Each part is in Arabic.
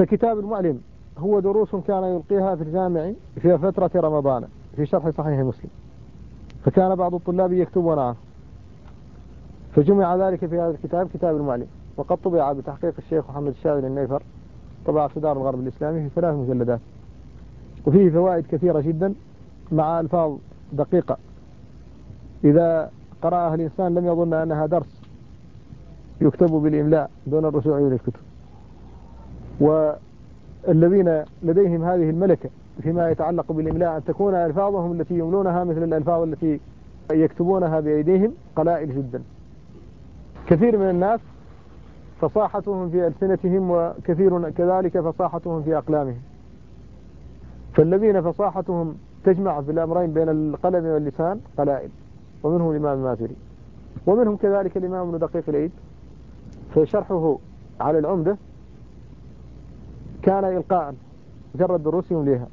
فكتاب المعلم هو دروس كان يلقيها في الجامع في فترة رمضان في شرح صحيح مسلم، فكان بعض الطلاب يكتبون عنه، فجمع ذلك في هذا الكتاب كتاب المعلم، وقد طبع بتحقيق الشيخ محمد الشاذلي النيفر، طبع في دار الغرب الإسلامي في 3 مجلدات، وفيه فوائد كثيرة جدا مع ألفاظ دقيقة إذا قرأها الإنسان لم يظن أنها درس يكتب بالإملاء دون الرجوع إلى الكتب. والذين لديهم هذه الملكة فيما يتعلق بالإملاء أن تكون ألفاظهم التي يملونها مثل الألفاظ التي يكتبونها بأيديهم قلائل جدا. كثير من الناس فصاحتهم في ألسنتهم، وكثير كذلك فصاحتهم في أقلامهم، فالذين فصاحتهم تجمع في الأمرين بين القلم واللسان قلائل، ومنهم الإمام المازري، ومنهم كذلك الإمام ابن دقيق العيد، فشرحه على العمدة كان إلقاء مجرد دروس يمليها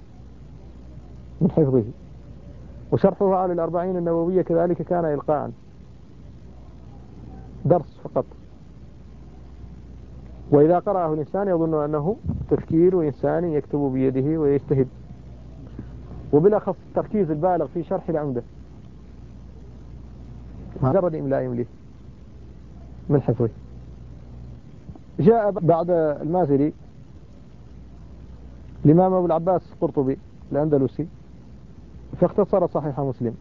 من حفظه، وشرحه على الأربعين النووية كذلك كان إلقاء درس فقط، وإذا قرأه الإنسان يظن أنه تفكير إنسان يكتب بيده ويجتهد، وبالأخص التركيز البالغ في شرح العمدة مجرد إملاء يمليه من حفظه. جاء بعد المازري الإمام أبو العباس القرطبي الأندلسي، فاختصر صحيح مسلم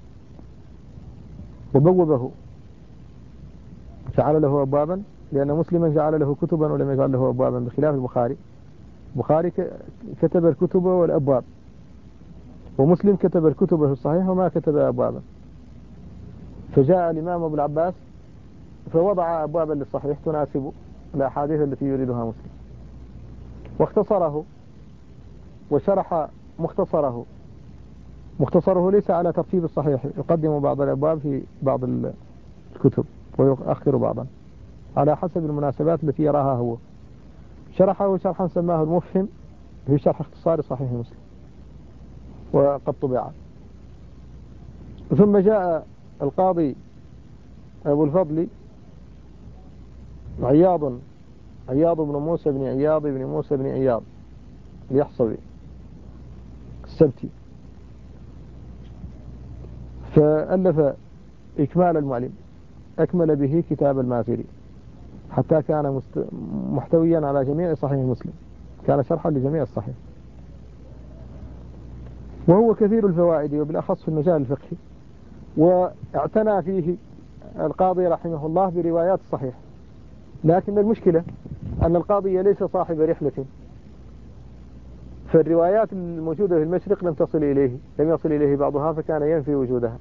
وبوبه، جعل له أبوابا، لأن مسلما جعل له كتبا ولم يجعل له أبوابا، بخلاف البخاري. البخاري كتب الكتب والأبواب، ومسلم كتب الكتب في الصحيح وما كتب أبوابا. فجاء الإمام أبو العباس فوضع أبوابا للصحيح تناسب الأحاديث التي يريدها مسلم، واختصره وشرح مختصره. مختصره ليس على ترتيب الصحيح، يقدم بعض الأبواب في بعض الكتب ويؤخر بعضا على حسب المناسبات التي يراها هو. شرحه شرحا سماه المفهم في شرح اختصار صحيح مسلم، وقد طبع. ثم جاء القاضي أبو الفضل عياض بن موسى بن عياض بن موسى بن عياض اليحصبي السبتي، فألف إكمال المعلم، أكمل به كتاب المازري حتى كان محتويا على جميع صحيح مسلم، كان شرحا لجميع الصحيح، وهو كثير الفوائد وبالأخص في المجال الفقهي. واعتنى فيه القاضي رحمه الله بروايات الصحيح، لكن المشكلة أن القاضي ليس صاحب رحلة، فالروايات الموجودة في المشرق لم يصل إليه بعضها، فكان ينفي وجودها،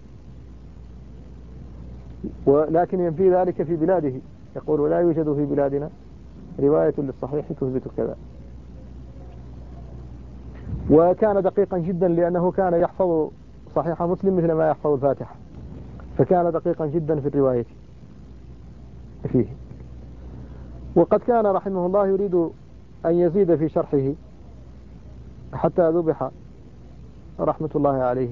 ولكن ينفي ذلك في بلاده، يقول ولا يوجد في بلادنا رواية للصحيح تثبت كذا. وكان دقيقا جدا لأنه كان يحفظ صحيح مسلم مثل ما يحفظ الفاتحة، فكان دقيقا جدا في الرواية فيه. وقد كان رحمه الله يريد أن يزيد في شرحه حتى ذبح رحمة الله عليه،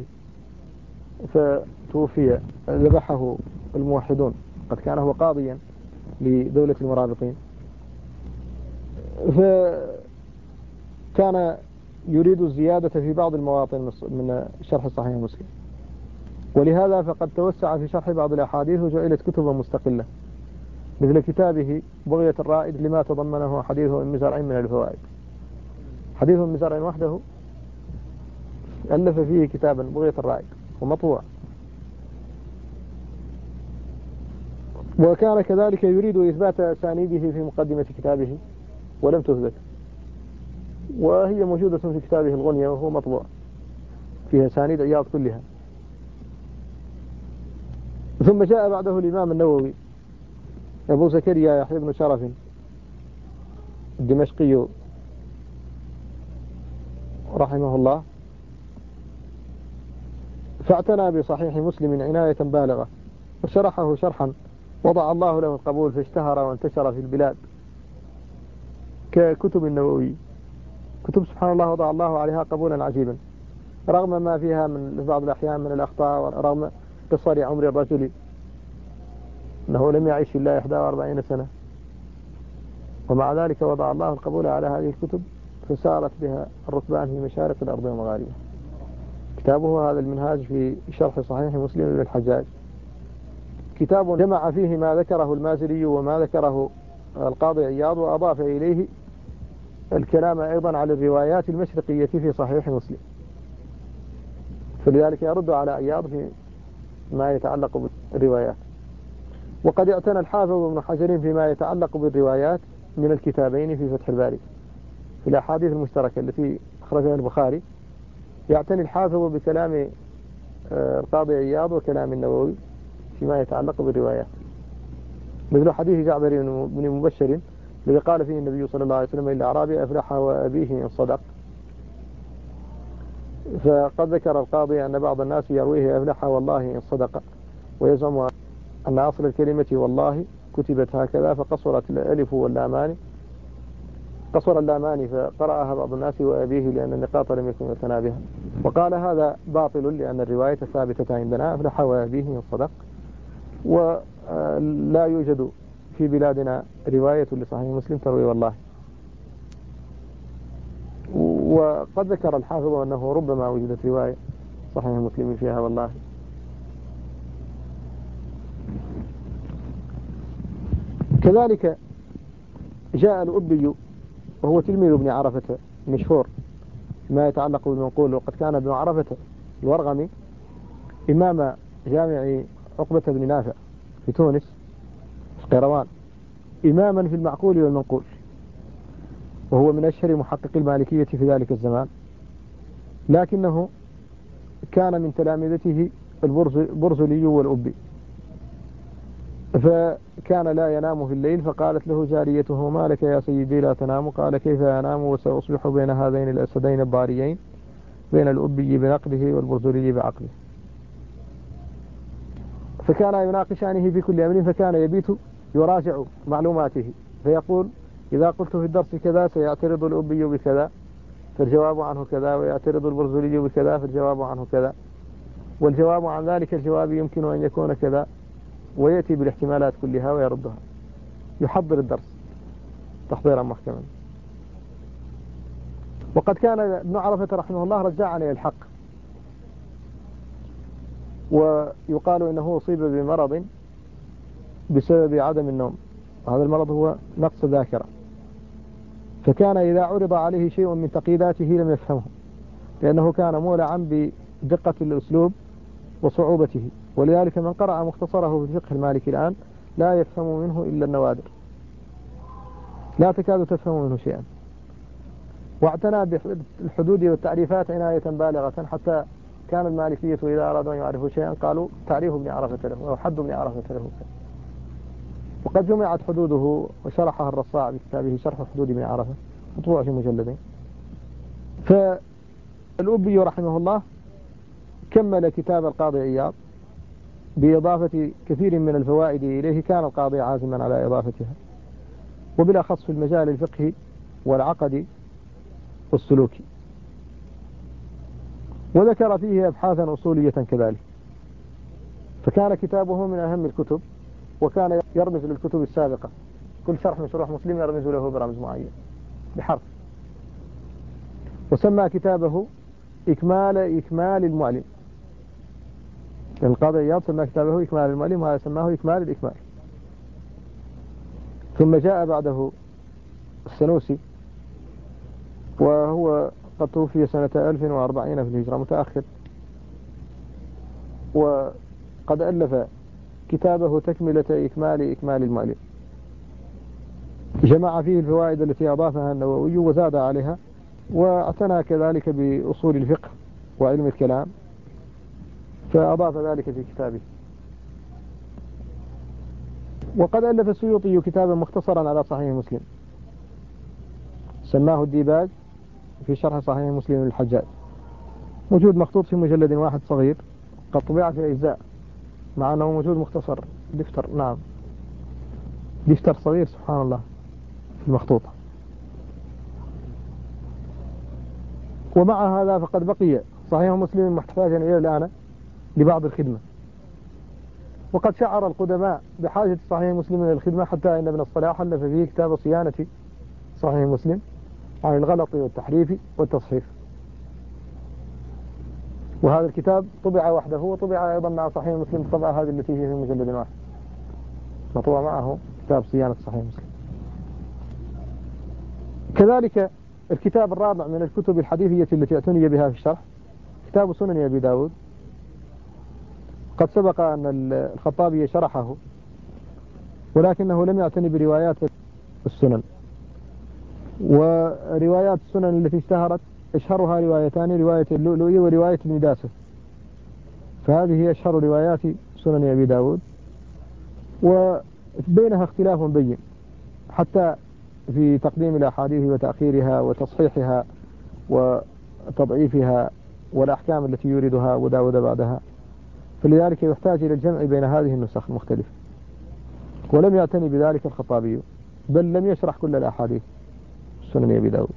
فتوفي ذبحه الموحدون، قد كان هو قاضيا لدولة المرابطين، فكان يريد الزيادة في بعض المواطن من شرح صحيح مسلم، ولهذا فقد توسع في شرح بعض الأحاديث وجعلت كتبا مستقلة، مثل كتابه بغية الرائد لما تضمنه حديث أم زرع من الفوائد. حديث أم زرع وحده ألف فيه كتابا بغية الرائد ومطبوع. وكان كذلك يريد إثبات أسانيده في مقدمة كتابه ولم تثبت، وهي موجودة في كتابه الغنية وهو مطبوع فيها أسانيد عياض كلها. ثم جاء بعده الإمام النووي أبو زكريا يحيى بن شرف الدمشقي رحمه الله، فاعتنى بصحيح مسلم عناية بالغة، وشرحه شرحا وضع الله له القبول، فاشتهر وانتشر في البلاد ككتب النووي. كتب سبحان الله وضع الله عليها قبولا عجيبا، رغم ما فيها من بعض الأحيان من الأخطاء، ورغم قصر عمر الرجل أنه لم يعيش إلا 41 سنة، ومع ذلك وضع الله القبول على هذه الكتب فسارت بها الركبان في مشارق الأرض ومغاربها. كتابه هذا المنهاج في شرح صحيح مسلم بن الحجاج، كتاب جمع فيه ما ذكره المازري وما ذكره القاضي عياض، وأضاف إليه الكلام أيضا على الروايات المشرقية في صحيح مسلم، فلذلك يرد على عياض في ما يتعلق بالروايات. وقد اعتنى الحافظ ابن حجر فيما يتعلق بالروايات من الكتابين في فتح الباري في الأحاديث المشتركة التي أخرجها البخاري، يعتني الحافظ بكلام القاضي عياض وكلام النووي فيما يتعلق بالروايات، مثل حديث جعفر بن مبشر الذي قال فيه النبي صلى الله عليه وسلم: الأعرابي أفلح وأبيه إن صدق. فقد ذكر القاضي أن بعض الناس يرويه أفلح والله إن صدق، ويزعم أن أصل الكلمة والله كتبت هكذا فقصرت الألف واللامان، قصر اللامان فقرأها بعض الناس وأبيه لأن النقاط لم يكن متنابها، وقال هذا باطل لأن الرواية ثابتة عندنا أفلح وأبيه إن صدق، ولا يوجد في بلادنا رواية لصحيح مسلم تروي والله. وقد ذكر الحافظ أنه ربما وجدت رواية صحيح مسلم فيها والله. كذلك جاء الأبي وهو تلميذ ابن عرفة مشهور ما يتعلق بالمنقول، وقد كان ابن عرفة الورغمي إمام جامع عقبة بن نافع في تونس في القيروان، إماما في المعقول والمنقول، وهو من أشهر محقق المالكية في ذلك الزمان، لكنه كان من تلامذته البرزلي والأبي، فكان لا ينام في الليل، فقالت له جاريته: ما لك يا سيدي لا تنام؟ قال: كيف أنام وسأصبح بين هذين الأسدين الضاريين، بين الأبي بنقده والبرزلي بعقله. فكان يناقشانه في كل أمر، فكان يبيت يراجع معلوماته، فيقول: إذا قلت في الدرس كذا سيعترض الأبي بكذا فالجواب عنه كذا، ويعترض البرزلي بكذا فالجواب عنه كذا، والجواب عن ذلك الجواب يمكن أن يكون كذا، ويأتي بالاحتمالات كلها ويردها، يحضر الدرس تحضيرا محكما. وقد كان ابن عرفة رحمه الله رجاعا إلى الحق، ويقال إنه أصيب بمرض بسبب عدم النوم، وهذا المرض هو نقص ذاكرة، فكان إذا عرض عليه شيء من تقييداته لم يفهمه، لأنه كان مولعا بدقة الأسلوب وصعوبته، ولذلك من قرأ مختصره في الفقه المالكي الآن لا يفهم منه إلا النوادر، لا تكاد تفهم منه شيئا. واعتنى بالحدود والتعريفات عناية بالغة، حتى كان المالكية إذا أرادوا أن يعرفوا شيئا قالوا تعريف ابن عرفة له أو حد ابن عرفة له. وقد جمعت حدوده وشرحها الرصاع بكتابه شرح حدود ابن عرفة، مطبوع في مجلدين. فالأبي رحمه الله كمل كتاب القاضي عياض بإضافة كثير من الفوائد إليه، كان القاضي عازما على إضافتها، وبالأخص في المجال الفقهي والعقدي والسلوكي، وذكر فيه أبحاثا أصولية كذلك، فكان كتابه من أهم الكتب، وكان يرمز للكتب السابقة، كل شرح من شروح مسلم يرمز له برمز معين بحرف، وسمى كتابه إكمال المعلم. القاضي عياض سمى كتابه إكمال المعلم، وهذا سماه إكمال الإكمال. ثم جاء بعده السنوسي، وهو قد توفي سنة 1040 في الهجرة، متأخر، وقد ألف كتابه تكملة إكمال المعلم، جمع فيه الفوائد التي أضافها النووي وزاد عليها، واعتنى كذلك بأصول الفقه وعلم الكلام، فأضاف ذلك في كتابه. وقد ألف السيوطي كتابا مختصرا على صحيح مسلم سماه الديباج في شرح صحيح مسلم للحجاج، موجود مخطوط في مجلد واحد صغير، قد طبع في أجزاء، مع أنه موجود مختصر دفتر، نعم دفتر صغير سبحان الله في المخطوطة. ومع هذا فقد بقي صحيح مسلم محتاجا إلى الآن لبعض الخدمة، وقد شعر القدماء بحاجة صحيح مسلم إلى الخدمة، حتى إن ابن الصلاح ألف فيه كتاب صيانة صحيح مسلم عن الغلط والتحريف والتصحيف. وهذا الكتاب طبع وحده، وطبع أيضا مع صحيح مسلم الطبعة هذه التي هي في مجلد واحد، مطبوع معه كتاب صيانة صحيح مسلم. كذلك الكتاب الرابع من الكتب الحديثية التي اعتني بها في الشرح كتاب سنن أبي داود. قد سبق أن الخطابي شرحه، ولكنه لم يعتني بروايات السنن. وروايات السنن التي اشتهرت أشهرها روايتان، رواية اللؤلؤي ورواية ابن داسة، فهذه هي أشهر روايات سنن أبي داود، وبينها اختلاف بين حتى في تقديم الأحاديث وتأخيرها وتصحيحها وتضعيفها والأحكام التي يوردها وداود بعدها، فلذلك يحتاج إلى الجمع بين هذه النسخ المختلفة. ولم يعتني بذلك الخطابي، بل لم يشرح كل الأحاديث سنن أبي داود.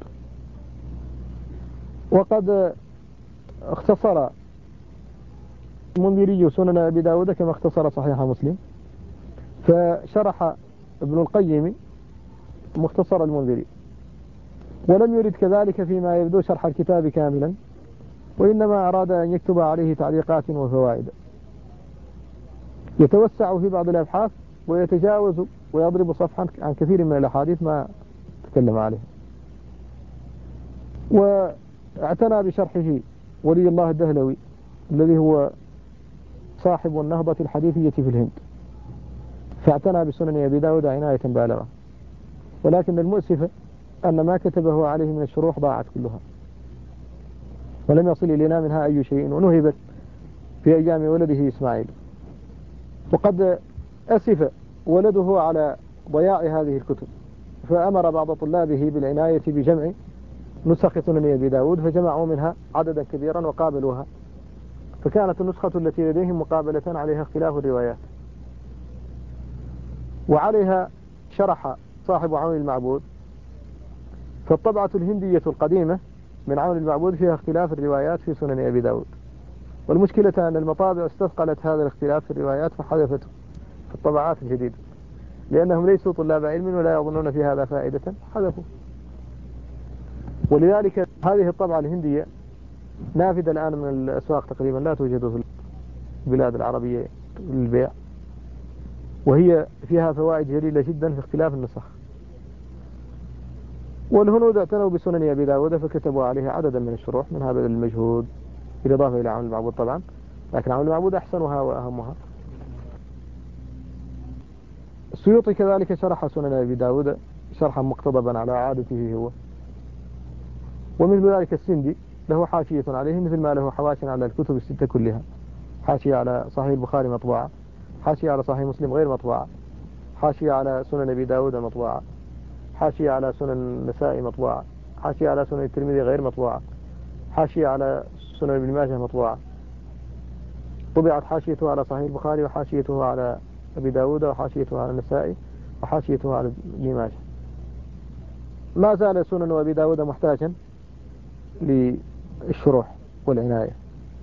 وقد اختصر المنذري سنن أبي داود كما اختصر صحيح مسلم، فشرح ابن القيم مختصر المنذري، ولم يرد كذلك فيما يبدو شرح الكتاب كاملا، وإنما أراد أن يكتب عليه تعليقات وفوائد، يتوسع في بعض الأبحاث ويتجاوز ويضرب صفحا عن كثير من الأحاديث ما تكلم عليه. واعتنى بشرحه ولي الله الدهلوي الذي هو صاحب النهضة الحديثية في الهند، فاعتنى بسنن أبي داود عناية بالغة. ولكن المؤسف أن ما كتبه عليه من الشروح ضاعت كلها، ولم يصل إلينا منها أي شيء، ونهبت في أيام ولده إسماعيل. وقد أسف ولده على ضياع هذه الكتب، فأمر بعض طلابه بالعناية بجمع نسخ سنن أبي داود، فجمعوا منها عددا كبيرا وقابلوها، فكانت النسخة التي لديهم مقابلة عليها اختلاف الروايات، وعليها شرح صاحب عون المعبود. فالطبعة الهندية القديمة من عون المعبود فيها اختلاف الروايات في سنن أبي داود، والمشكلة أن المطابع استثقلت هذا الاختلاف في الروايات فحذفته في الطبعات الجديدة، لأنهم ليسوا طلاب علم ولا يظنون في هذا فائدة، حذفوا. ولذلك هذه الطبعة الهندية نافذة الآن من الأسواق تقريبا، لا توجد في البلاد العربية للبيع، وهي فيها فوائد جليلة جدا في اختلاف النسخ. والهنود اعتنوا بسنن أبي داود فكتبوا عليها عددا من الشروح، منها بذل المجهود بالإضافة إلى عون المعبود طبعا، لكن عون المعبود أحسنها وأهمها. السيوطي كذلك شرح سنن أبي داود شرحا مقتضبا على عادته هو. ومثل ذلك السندي له حاشية عليه، مثل ما له حواشي على الكتب الستة كلها، حاشية على صحيح البخاري مطبوعة، حاشية على صحيح مسلم غير مطبوعة، حاشية على سنن أبي داود مطبوعة، حاشية على سنن النسائي مطبوعة، حاشية على سنن الترمذي غير مطبوعة، حاشية على سنن ابن ماجه مطبوعة. طبعت حاشيته على صحيح البخاري، وحاشيته على أبي داود، وحاشيته على النسائي، وحاشيته على ابن ماجه. ما زال سنن أبي داود محتاجا للشروح والعناية،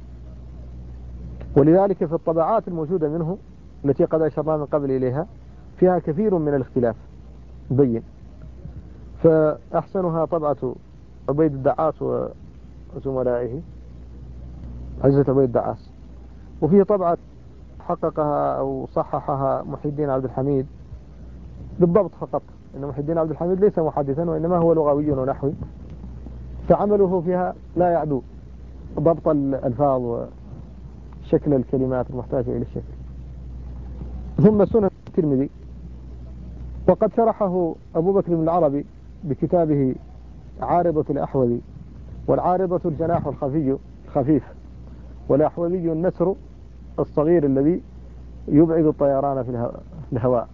ولذلك في الطبعات الموجودة منه التي قد أشرنا من قبل إليها فيها كثير من الاختلاف بين، فأحسنها طبعة عبيد الدعاس وزملائه، عزة عبيد الدعاس. وفيه طبعة حققها أو صححها محي الدين عبد الحميد بالضبط فقط، إن محي الدين عبد الحميد ليس محدثا وإنما هو لغوي ونحوي، فعمله فيها لا يعدو ضبط الألفاظ وشكل الكلمات المحتاجة إلى الشكل. ثم سنن الترمذي، وقد شرحه أبو بكر بن العربي بكتابه عارضة الأحوذي. والعارضة الجناح الخفيف، والأحوذي النسر الصغير الذي يبعد الطيران في الهواء،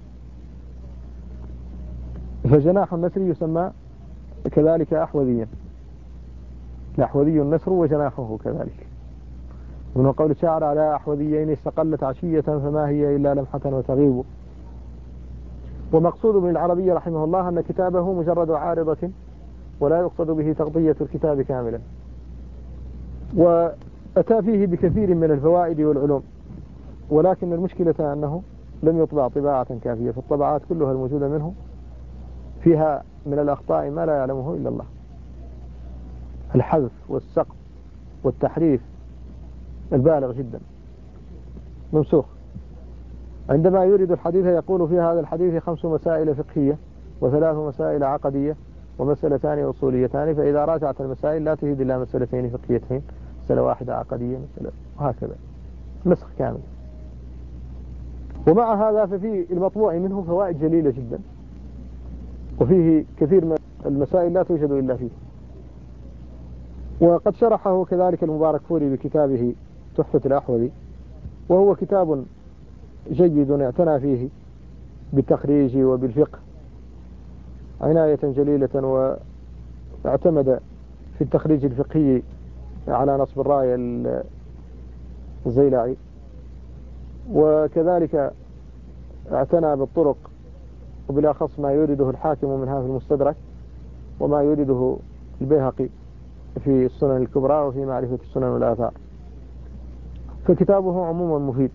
فجناح النسر يسمى كذلك أحوذيا، الأحوذي النسر وجناحه كذلك. ومن قول الشاعر على أحوذيين استقلت عشية فما هي إلا لمحة وتغيب. ومقصود ابن العربي رحمه الله أن كتابه مجرد عارضة ولا يقصد به تغطية الكتاب كاملا، وأتى فيه بكثير من الفوائد والعلوم، ولكن المشكلة أنه لم يطبع طباعة كافية، فالطبعات كلها الموجودة منه فيها من الأخطاء ما لا يعلمه إلا الله، الحذف والسقط والتحريف البالغ جدا، ممسوخ. عندما يريد الحديث يقول في هذا الحديث 5 مسائل فقهية و3 مسائل عقدية ومسألتان أصوليتان، فإذا راجعت المسائل لا تفيد إلا مسألتين فقهيتين، مسألة واحدة عقدية، مسألة، وهكذا نسخ كامل. ومع هذا ففي المطبوع منه فوائد جليلة جدا، وفيه كثير من المسائل لا توجد إلا فيه. وقد شرحه كذلك المبارك فوري بكتابه تحفة الأحوذي، وهو كتاب جيد اعتنى فيه بالتخريج وبالفقه عناية جليلة، واعتمد في التخريج الفقهي على نصب الراية الزيلعي، وكذلك اعتنى بالطرق، وبالأخص ما يورده الحاكم منها في المستدرك، وما يورده البيهقي في السنن الكبرى وفي معرفة السنن والآثار، فكتابه عموما مفيد.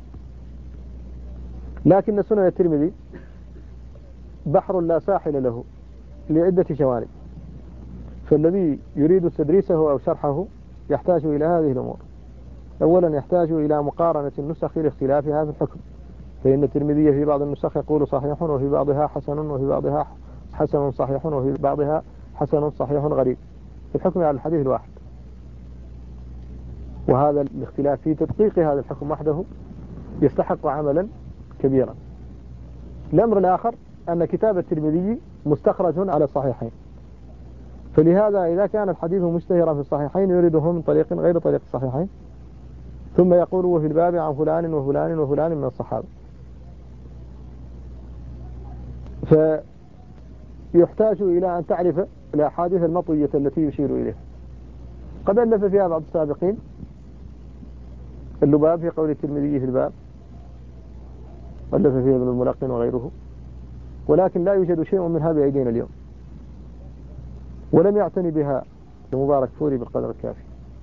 لكن سنن الترمذي بحر لا ساحل له لعدة جوانب، فالذي يريد تدريسه أو شرحه يحتاج إلى هذه الأمور. أولا يحتاج إلى مقارنة النسخ لاختلافها في الحكم، فإن الترمذي في بعض النسخ يقول صحيح وفي بعضها حسن، وفي بعضها حسن صحيح، وفي بعضها حسن صحيح غريب في الحكم على الحديث الواحد. وهذا الاختلاف في تدقيق هذا الحكم وحده يستحق عملا كبيرا. الأمر الآخر أن كتاب الترمذي مستخرج على الصحيحين، فلهذا إذا كان الحديث مشتهرا في الصحيحين يريده من طريق غير طريق الصحيحين، ثم يقول وفي الباب عن فلان وفلان وفلان من الصحابة، فيحتاج إلى أن تعرف الأحاديث المطوية التي يشير إليها. قد ألف فيها بعض السابقين، اللباب في قول الترمذي في الباب، ألف فيها ابن الملقن وغيره، ولكن لا يوجد شيء منها بأيدينا اليوم، ولم يعتني بها المبارك فوري بالقدر الكافي.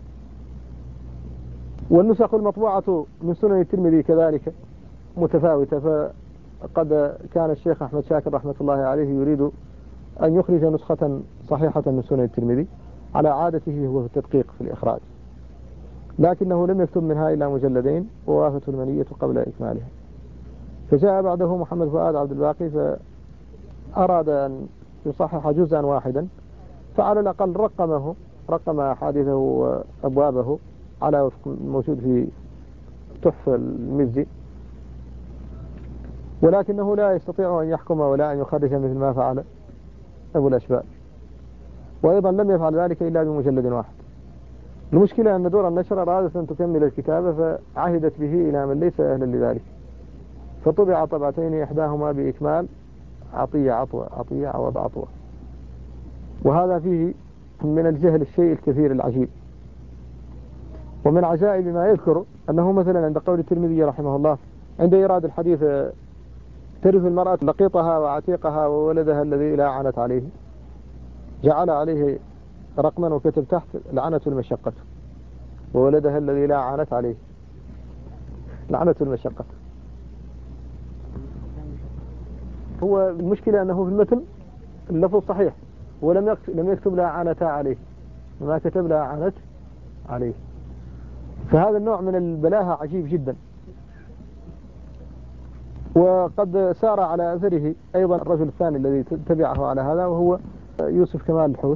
والنسخ المطبوعة من سنن الترمذي كذلك متفاوتة، فقد كان الشيخ أحمد شاكر رحمة الله عليه يريد أن يخرج نسخة صحيحة من سنن الترمذي على عادته هو في التدقيق في الإخراج، لكنه لم يكتب منها إلا مجلدين ووافته المنية قبل إكمالها. فجاء بعده محمد فؤاد عبد الباقي فأراد أن يصحح جزءا واحدا، فعلى الأقل رقم أحاديثه وأبوابه على وفق الموجود في تحفة المزي، ولكنه لا يستطيع أن يحكم ولا أن يخرج مثل ما فعل أبو الأشبال، وأيضا لم يفعل ذلك إلا بمجلد واحد. المشكلة أن دور النشر أرادت أن تكمل الكتابة، فعهدت به إلى من ليس أهلا لذلك، فطبع طبعتين، إحداهما بإكمال عطية عطوة، عطية عوض عطوة، وهذا فيه من الجهل الشيء الكثير العجيب. ومن عجائب ما يذكر أنه مثلا عند قول الترمذي رحمه الله عند إيراد الحديث ترث المرأة لقيطها وعتيقها وولدها الذي لا عنت عليه، جعل عليه رقما وكتب تحت لعنة المشقة، وولدها الذي لا عنت عليه لعنة المشقة. هو المشكلة أنه في المتن اللفظ صحيح، ولم يكتب لا عنتا عليه، وما كتب لا عنت عليه، فهذا النوع من البلاهة عجيب جدا. وقد سار على أثره أيضا الرجل الثاني الذي تبعه على هذا، وهو يوسف كمال الحوت،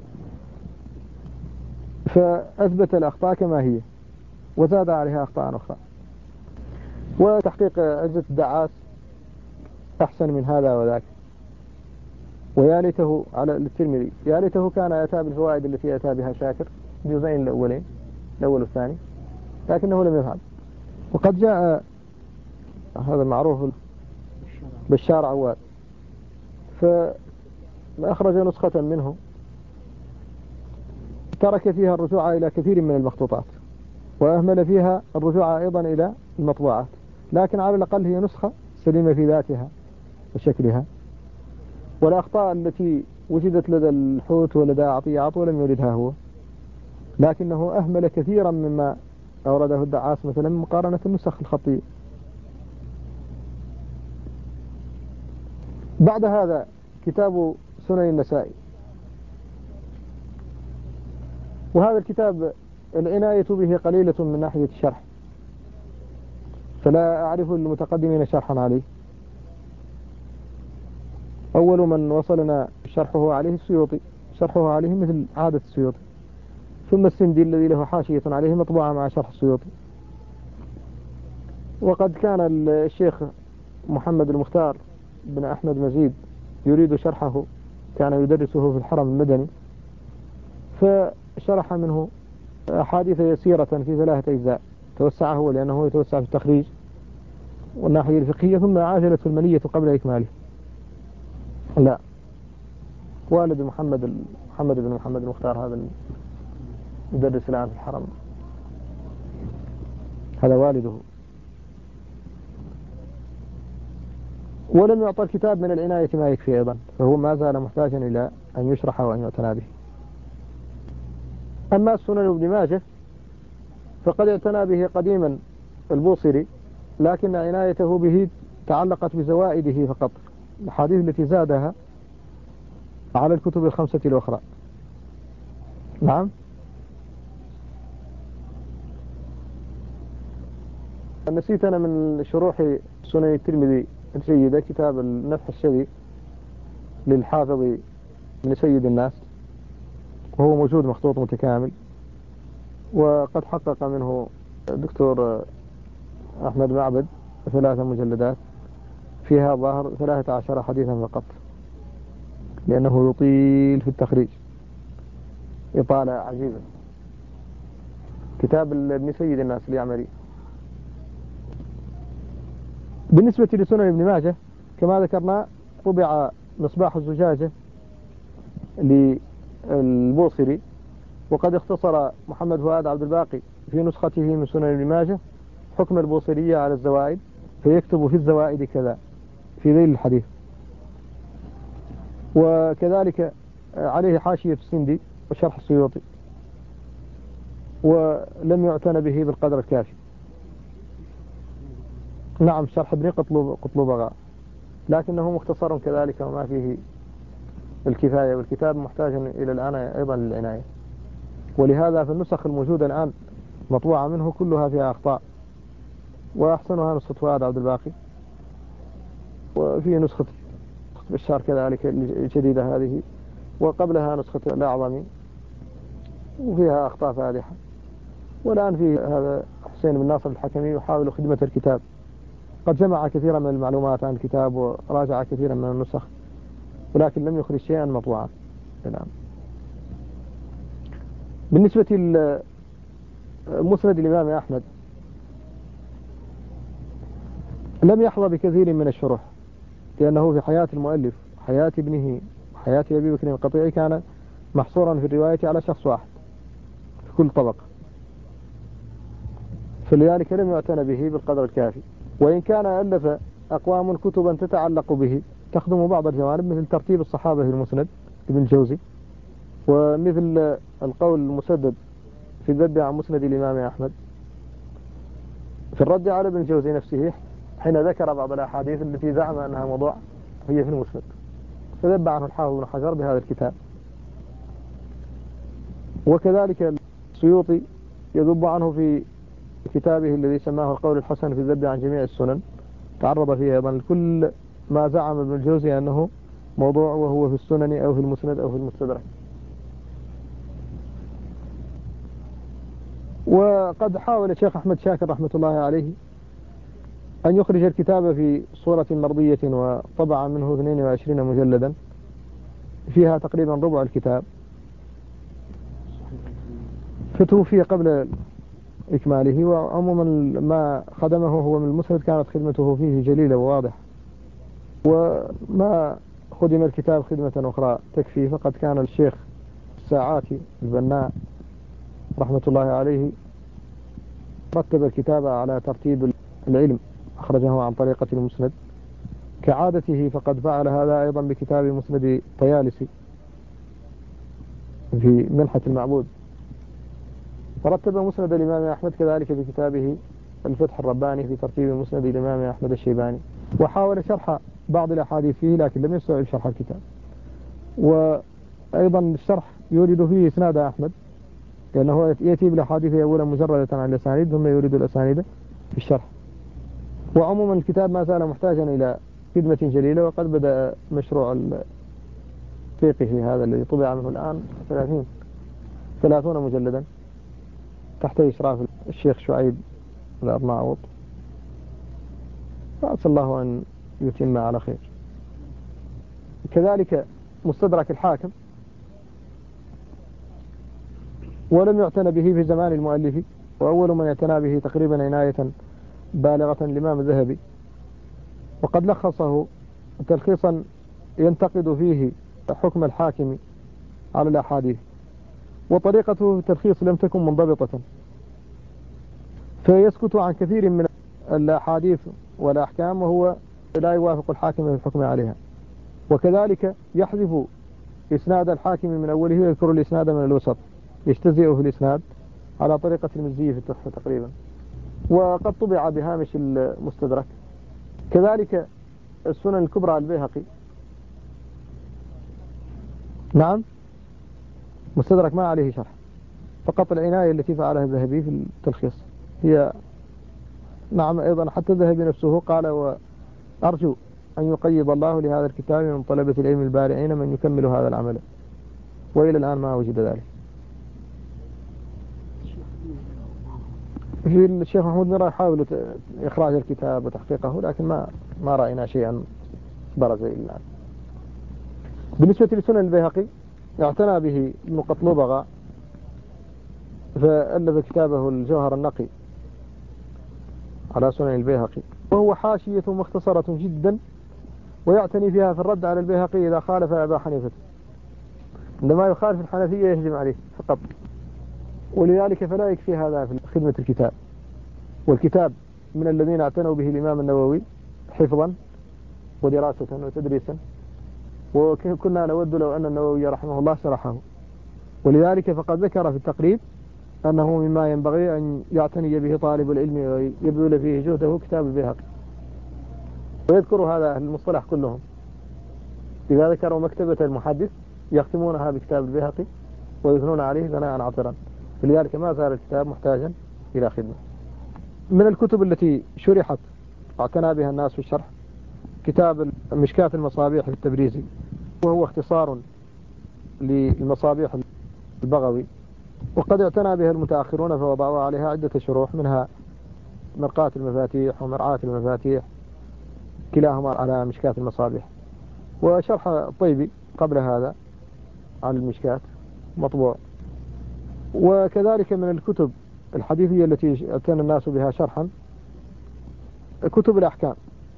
فأثبت الأخطاء كما هي وزاد عليها أخطاء أخرى. وتحقيق عزة الدعاس أحسن من هذا وذاك. ويا ليته على الترمذي، يا ليته كان أتى بالفوائد التي أتى بها شاكر الجزئين الأولين، الأول والثاني، لكنه لم يفعل. وقد جاء هذا المعروف بشار عواد، فأخرج نسخة منه ترك فيها الرجوع إلى كثير من المخطوطات، وأهمل فيها الرجوع أيضا إلى المطبوعات، لكن على الأقل هي نسخة سليمة في ذاتها وشكلها. والأخطاء التي وجدت لدى الحوت ولدى عطية عطوة لم يردها هو، لكنه أهمل كثيرا مما أورده الدعاس مثلا مقارنة النسخ الخطية. بعد هذا كتاب سنن النسائي، وهذا الكتاب العناية به قليلة من ناحية الشرح، فلا أعرف المتقدمين شرحا عليه. أول من وصلنا شرحه عليه السيوطي، شرحه عليه مثل عادة السيوطي، ثم السندي الذي له حاشية عليه مطبوعة مع شرح السيوطي. وقد كان الشيخ محمد المختار بن أحمد مزيد يريد شرحه، كان يدرسه في الحرم المدني، فشرح منه أحاديث يسيرة في 3 أجزاء، توسع هو لأنه يتوسع في التخريج والناحية الفقهية، ثم عاجلت المنية قبل إكماله. لا، والد محمد بن محمد المختار هذا المدرس الآن في الحرم، هذا والده. ولم يعطى الكتاب من العناية ما يكفي أيضا، فهو ما زال محتاجا إلى أن يشرح وأن يعتنى به. أما السنن ابن ماجه فقد اعتنى به قديما البوصيري، لكن عنايته به تعلقت بزوائده فقط، الأحاديث التي زادها على الكتب ال5 الأخرى. نعم. نسيت أنا من شروح سنن الترمذي الجيدة كتاب النفح الشبي للحافظ من سيد الناس، وهو موجود مخطوط متكامل، وقد حقق منه الدكتور أحمد معبد 3 مجلدات، فيها ظاهر 13 حديثا فقط، لأنه يطيل في التخريج إطالة عجيبة. كتاب ابن سيد الناس اليعمري. بالنسبة لسنن ابن ماجه كما ذكرنا طبع مصباح الزجاجة للبوصري، وقد اختصر محمد فؤاد عبد الباقي في نسخته من سنن ابن ماجه حكم البوصرية على الزوائد، فيكتب في الزوائد كذا في ذيل الحديث. وكذلك عليه حاشية السندي وشرح السيوطي، ولم يعتنى به بالقدر الكافي. نعم، شرح ابن قطلبغاء، لكنه مختصر كذلك وما فيه الكفاية، والكتاب محتاج إلى الآن أيضا للعناية، ولهذا في النسخ الموجودة الآن مطبوعة منه كلها فيها أخطاء، وأحسنها نسخة فؤاد عبد الباقي، وفي نسخة بشار كذلك الجديدة هذه، وقبلها نسخة الأعظمي وفيها أخطاء فادحة. والآن في هذا حسين بن ناصر الحكمي يحاول خدمة الكتاب، قد جمع كثيرا من المعلومات عن الكتاب وراجع كثيرا من النسخ، ولكن لم يخرج شيئا مطبوعا الآن. بالنسبة لمسند الإمام أحمد لم يحظى بكثير من الشروح، لأنه في حياة المؤلف، حياة ابنه، حياة أبي بكر القطيعي، كان محصورا في الرواية على شخص واحد في كل طبقة، فلذلك لم يعتنى به بالقدر الكافي. وإن كان ألف أقوام كتبا تتعلق به تخدم بعض الجوانب، مثل ترتيب الصحابة في المسند ابن الجوزي، ومثل القول المسدد في الذب عن مسند الإمام أحمد، في الرد على ابن الجوزي نفسه حين ذكر بعض الأحاديث التي زعم أنها موضوع هي في المسند، فذب عنه الحافظ بن حجر بهذا الكتاب. وكذلك السيوطي يذب عنه في كتابه الذي سماه القول الحسن في الذب عن جميع السنن، تعرض فيه أيضا كل ما زعم ابن الجوزي أنه موضوع وهو في السنن أو في المسند أو في المستدرك. وقد حاول الشيخ أحمد شاكر رحمة الله عليه أن يخرج الكتاب في صورة مرضية، وطبع منه 22 مجلدا فيها تقريبا ربع الكتاب، فتوفي قبل إكماله. وعموما ما خدمه هو من المسند كانت خدمته فيه جليلة وواضحة، وما خدم الكتاب خدمة أخرى تكفي. فقد كان الشيخ الساعاتي البناء رحمة الله عليه رتب الكتاب على ترتيب العلم، أخرجه عن طريقة المسند كعادته، فقد فعل هذا أيضا بكتاب مسند طيالسي في منحة المعبود، فرتب مسند الإمام أحمد كذلك بكتابه الفتح الرباني في ترتيب مسند الإمام أحمد الشيباني. وحاول شرح بعض الأحاديث فيه لكن لم يستوعب شرح الكتاب. وأيضا الشرح يورد فيه إسناد أحمد، لأنه يأتي بالأحاديث أولا مجردة عن الأسانيد ثم يورد الأسانيد في الشرح. وعموما الكتاب ما زال محتاجا إلى خدمة جليلة، وقد بدأ مشروع الفقهي هذا الذي طبع منه الآن 30 مجلدا تحت إشراف الشيخ شعيب الأرناؤوط، فأسأل الله أن يتم على خير. كذلك مستدرك الحاكم، ولم يعتنى به في زمان المؤلف، وأول من اعتنى به تقريبا عناية بالغة الإمام الذهبي، وقد لخصه تلخيصا ينتقد فيه حكم الحاكم على الأحاديث، وطريقته في التلخيص لم تكن منضبطة، فيسكت عن كثير من الأحاديث والأحكام وهو لا يوافق الحاكم في الحكم عليها. وكذلك يحذف إسناد الحاكم من أوله ويذكر الإسناد من الوسط، يجتزئ في الإسناد على طريقة المزي في التحفة تقريبا. وقد طبع بهامش المستدرك. كذلك السنن الكبرى البيهقي، نعم مستدرك ما عليه شرح، فقط العناية التي فعلها الذهبي في التلخيص هي. نعم أيضا حتى الذهبي نفسه قال: وأرجو أن يقيض الله لهذا الكتاب من طلبة العلم البارعين من يكمل هذا العمل، وإلى الآن ما وجد ذلك. في الشيخ محمود مرة يحاول إخراج الكتاب وتحقيقه، لكن ما رأينا شيئا برز إلى الآن. بالنسبة لسنن البيهقي اعتنى به ابن قطلبغة، فألف كتابه الجوهر النقي على سنن البيهقي، وهو حاشية مختصرة جدا، ويعتني فيها في الرد على البيهقي إذا خالف أبا حنيفة. عندما يخالف الحنفية يهجم عليه فقط، ولذلك فلا يكفي هذا في خدمة الكتاب. والكتاب من الذين اعتنوا به الإمام النووي حفظا ودراسة وتدريسا، وكنا نود لو أن النووي رحمه الله شرحه. ولذلك فقد ذكر في التقريب أنه مما ينبغي أن يعتني به طالب العلم ويبذل فيه جهده كتاب البيهقي، ويذكر هذا المصطلح كلهم. إذا ذكروا مكتبة المحدث يختمونها بكتاب البيهقي ويثنون عليه ثناء عطرا، فلذلك ما زال الكتاب محتاجا إلى خدمة. من الكتب التي شرحت اعتنى بها الناس في الشرح كتاب مشكاة المصابيح للتبريزي، وهو اختصار للمصابيح البغوي، وقد اعتنى بها المتأخرون فوضعوا عليها عدة شروح، منها مرقاة المفاتيح ومرعاة المفاتيح، كلاهما على مشكاة المصابيح. وشرح الطيبي قبل هذا على المشكاة مطبوع. وكذلك من الكتب الحديثية التي اعتنى الناس بها شرحا كتب الأحكام،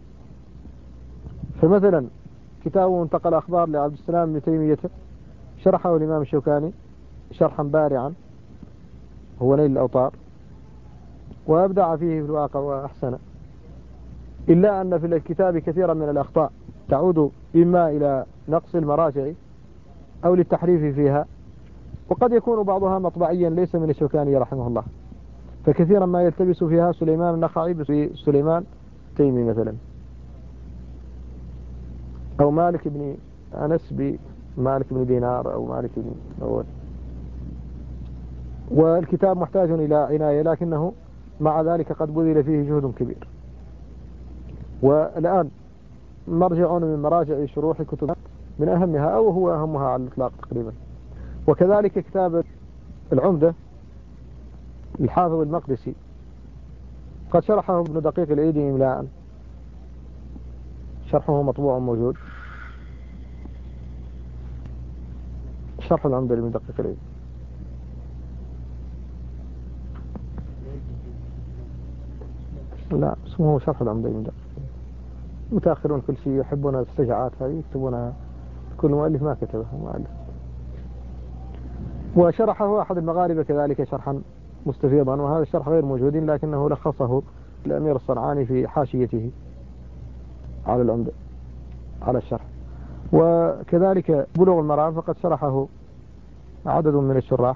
فمثلا كتاب منتقى الأخبار لعبد السلام بن تيمية شرحه الإمام الشوكاني شرحا بارعا، هو نيل الأوطار، وأبدع فيه في الواقع وأحسن، إلا أن في الكتاب كثيرا من الأخطاء تعود إما إلى نقص المراجع أو للتحريف فيها، وقد يكون بعضها مطبعيا ليس من الشوكاني رحمه الله، فكثيرا ما يلتبس فيها سليمان النخعي بسليمان تيمي مثلا، أو مالك بن أنس بمالك بن دينار، أو مالك بن أول. والكتاب محتاج إلى عناية، لكنه مع ذلك قد بذل فيه جهد كبير. والآن مرجع من مراجع شروح الكتب من أهمها أو هو أهمها على الإطلاق تقريبا. وكذلك كتاب العمدة الحافظ المقدسي قد شرحه ابن دقيق العيدي إملاء، شرحه مطبوع موجود، شرح العمدة لابن دقيق العيدي. لا اسمه شرح العمدة لابن دقيق. متأخرون كل شيء يحبون السجعات هذه يكتبونها، كل مؤلف ما كتبها مؤلف. وشرحه أحد المغاربة كذلك شرحا مستفيضا، وهذا الشرح غير موجود، لكنه لخصه الأمير الصنعاني في حاشيته على العمدة على الشرح. وكذلك بلوغ المرام فقد شرحه عدد من الشراح،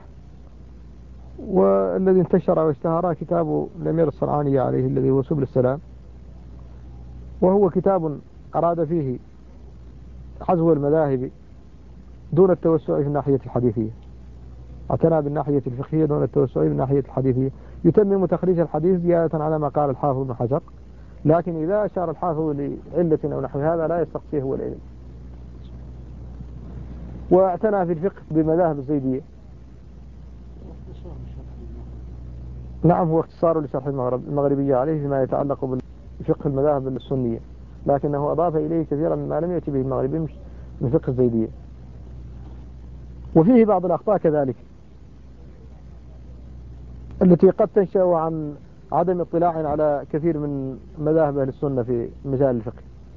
والذي انتشر واشتهر كتاب الأمير الصنعاني عليه الذي هو سبل السلام، وهو كتاب أراد فيه حذو المذاهب دون التوسع في الناحية الحديثية، اعتنى بالناحية الفقهية دون التوسع بالناحية الحديثية، يتمم تخريج الحديث زيادة على ما قال الحافظ ابن حجر، لكن إذا أشار الحافظ لعلة أو نحو هذا لا يستقصيه هو العلم. واعتنى في الفقه بمذاهب الزيدية. نعم، هو اختصار لشرح المغربية عليه فيما يتعلق بفقه المذاهب السنية، لكنه أضاف إليه كثيرا مما لم يأتي به المغربي من فقه الزيدية. وفيه بعض الأخطاء كذلك التي قد تنشأ عن عدم اطلاع على كثير من مذاهب أهل السنة في مجال الفقه.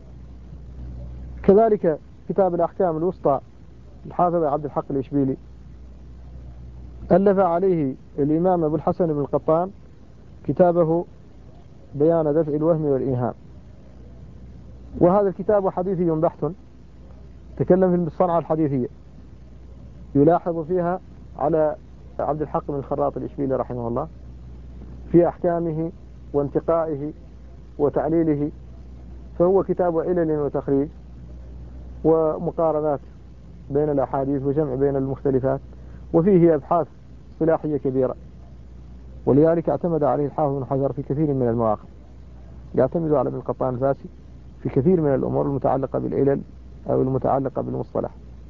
كذلك كتاب الأحكام الوسطى الحافظ عبد الحق الإشبيلي ألف عليه الإمام أبو الحسن بن القطان كتابه بيان دفع الوهم والإيهام، وهذا الكتاب حديثي بحت، تكلم في الصنعة الحديثية، يلاحظ فيها على عبد الحق بن الخراط الإشبيلي رحمه الله في أحكامه وانتقائه وتعليله، فهو كتاب علل وتخريج ومقارنات بين الأحاديث وجمع بين المختلفات، وفيه أبحاث صلاحية كبيرة، ولذلك اعتمد عليه الحافظ بن حجر في كثير من المواقف، يعتمد على ابن القطان الفاسي في كثير من الأمور المتعلقة بالعلل أو المتعلقة بالمصطلح،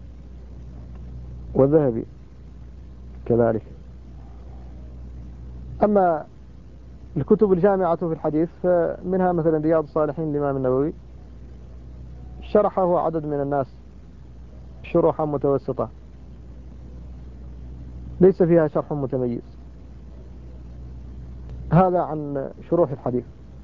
والذهبي كذلك. أما الكتب الجامعة في الحديث فمنها مثلا رياض الصالحين للإمام النووي، شرحه عدد من الناس شروحا متوسطة ليس فيها شرح متميز، هذا عن شروح الحديث.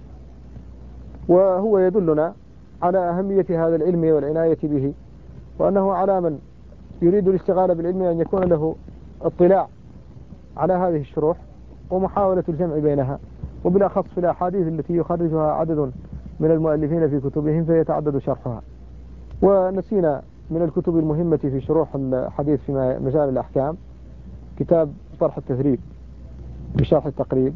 وهو يدلنا على أهمية هذا العلم والعناية به، وأنه على من يريد الاشتغال بالعلم أن يكون له اطلاع على هذه الشروح ومحاولة الجمع بينها، وبالأخص في الأحاديث التي يخرجها عدد من المؤلفين في كتبهم فيتعدد شرحها. ونسينا من الكتب المهمة في شروح الحديث في مجال الأحكام كتاب طرح التثريب بشرح التقريب،